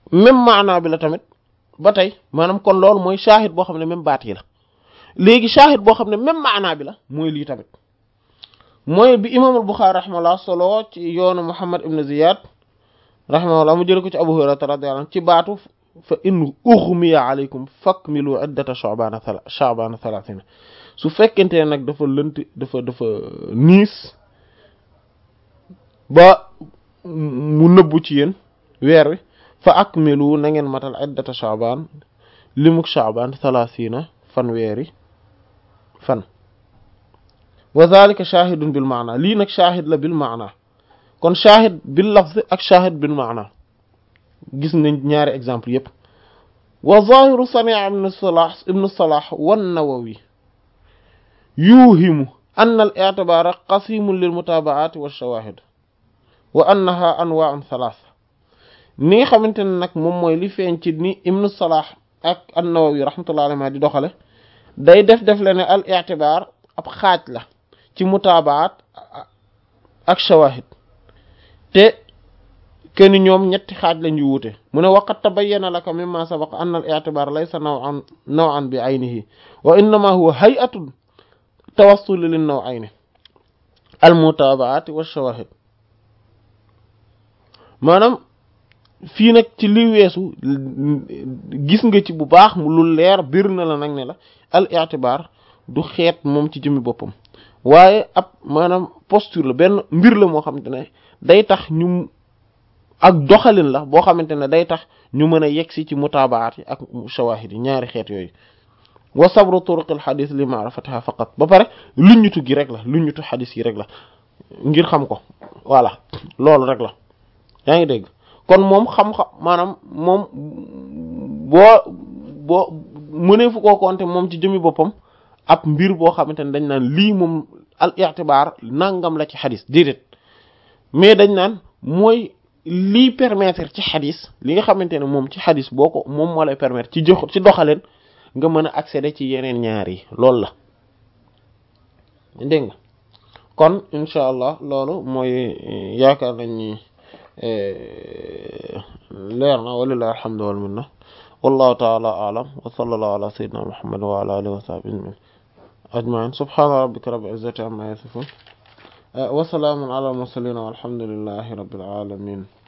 même maanaa bi la tamit ba tey maanaam kon loolu mooy shahid boo xam ne même baat yi la léegi shahid boo xam ne même maanaa bi la mooy lii tamit mooy bi imam al-Bukhari rahimahullah solo ci yoonu Muhammad ibn Ziyad rahimahullah mu jël ko ci Abu Hurayra radiyallahu anhu ci baatu fa in ughmiya alaykum fakmilu iddata sha'bana sha'bana thalathina su fekkente ne nag dafa lënt dafa dafa niis ba mu nëbbu ci yéen weer wi fa akmilu na ngeen matal iddata sha'ban limuk sha'ban thalathina fan weeri fan wa dhalika shahidun bil ma'na lii nag shahid la bil ma'na kon shahid bil lafz ak shahid bil ma'na gis nañ ñaari exemple yépp wa zahiru sani' ibn salah ibn salah wan nawawi yuhimu anna al i'tibara qasimun lil mutaba'ati wash shawahid wa annaha anwa'un thalath ni nga xamante ne nag moom mooy li feeñ ci ni ibn salah ak an-nawawi rahmatullahi alayhi di doxale day def def la ne al i'tibar ab xaaj la ci mutaabaat ak shawahid te kenn ñoom ñetti xaaj lañu wuute mu ne waqad tabayyana laka mimma sabaqa anna al-i'tibar laysa naw'an naw'an bi aynihi wa innama huwa hay'atun tawassul lin naw'ayni al-mutaabaat wa shawahid maanaam fii nag ci li weesu gis nga ci bu baax mu lu leer bir na la nag ne la al-i'tibar du xeet moom ci jëmmi boppam waaye ab maanaam posture la benn mbir la moo xamante ne day tax ñu ak doxalin la boo xamante ne day tax ñu mën a yegsi ci mutaabaat yi ak shawahid yi ñaari xeet yooyu wa sabru turuqil xadis li ma'rifatiha faqat ba pare luññutu gi rek la luññutu xadis yi rek la ngir xam ko voilà loolu rek la yaa ngi dégg kon moom xam-xam maanaam moom boo boo mënee fu koo compter moom ci jëmmi boppam ab mbir boo xamante ne dañ naan lii moom al i'tibar nangam la ci xadis déedéet mais dañ naan mooy lii permettre ci xadis li nga xamante ne moom ci xadis boo ko moom moo lay permettre ci jox ci doxaleen nga mën a accéder ci yeneen ñaar yi loolu la dégg nga kon incha allah loolu mooy yaakaar nañ ni leer na walillahi alhamdu wal minna wallahu ta'ala a'lam wa sallallahu ala sayyidina muhammad wa ala alihi wa sahbihi ajma'in subhana rabbika rabbil izzati amma yasifun wa salamun ala al mursalin walhamdulillahi rabbil alamin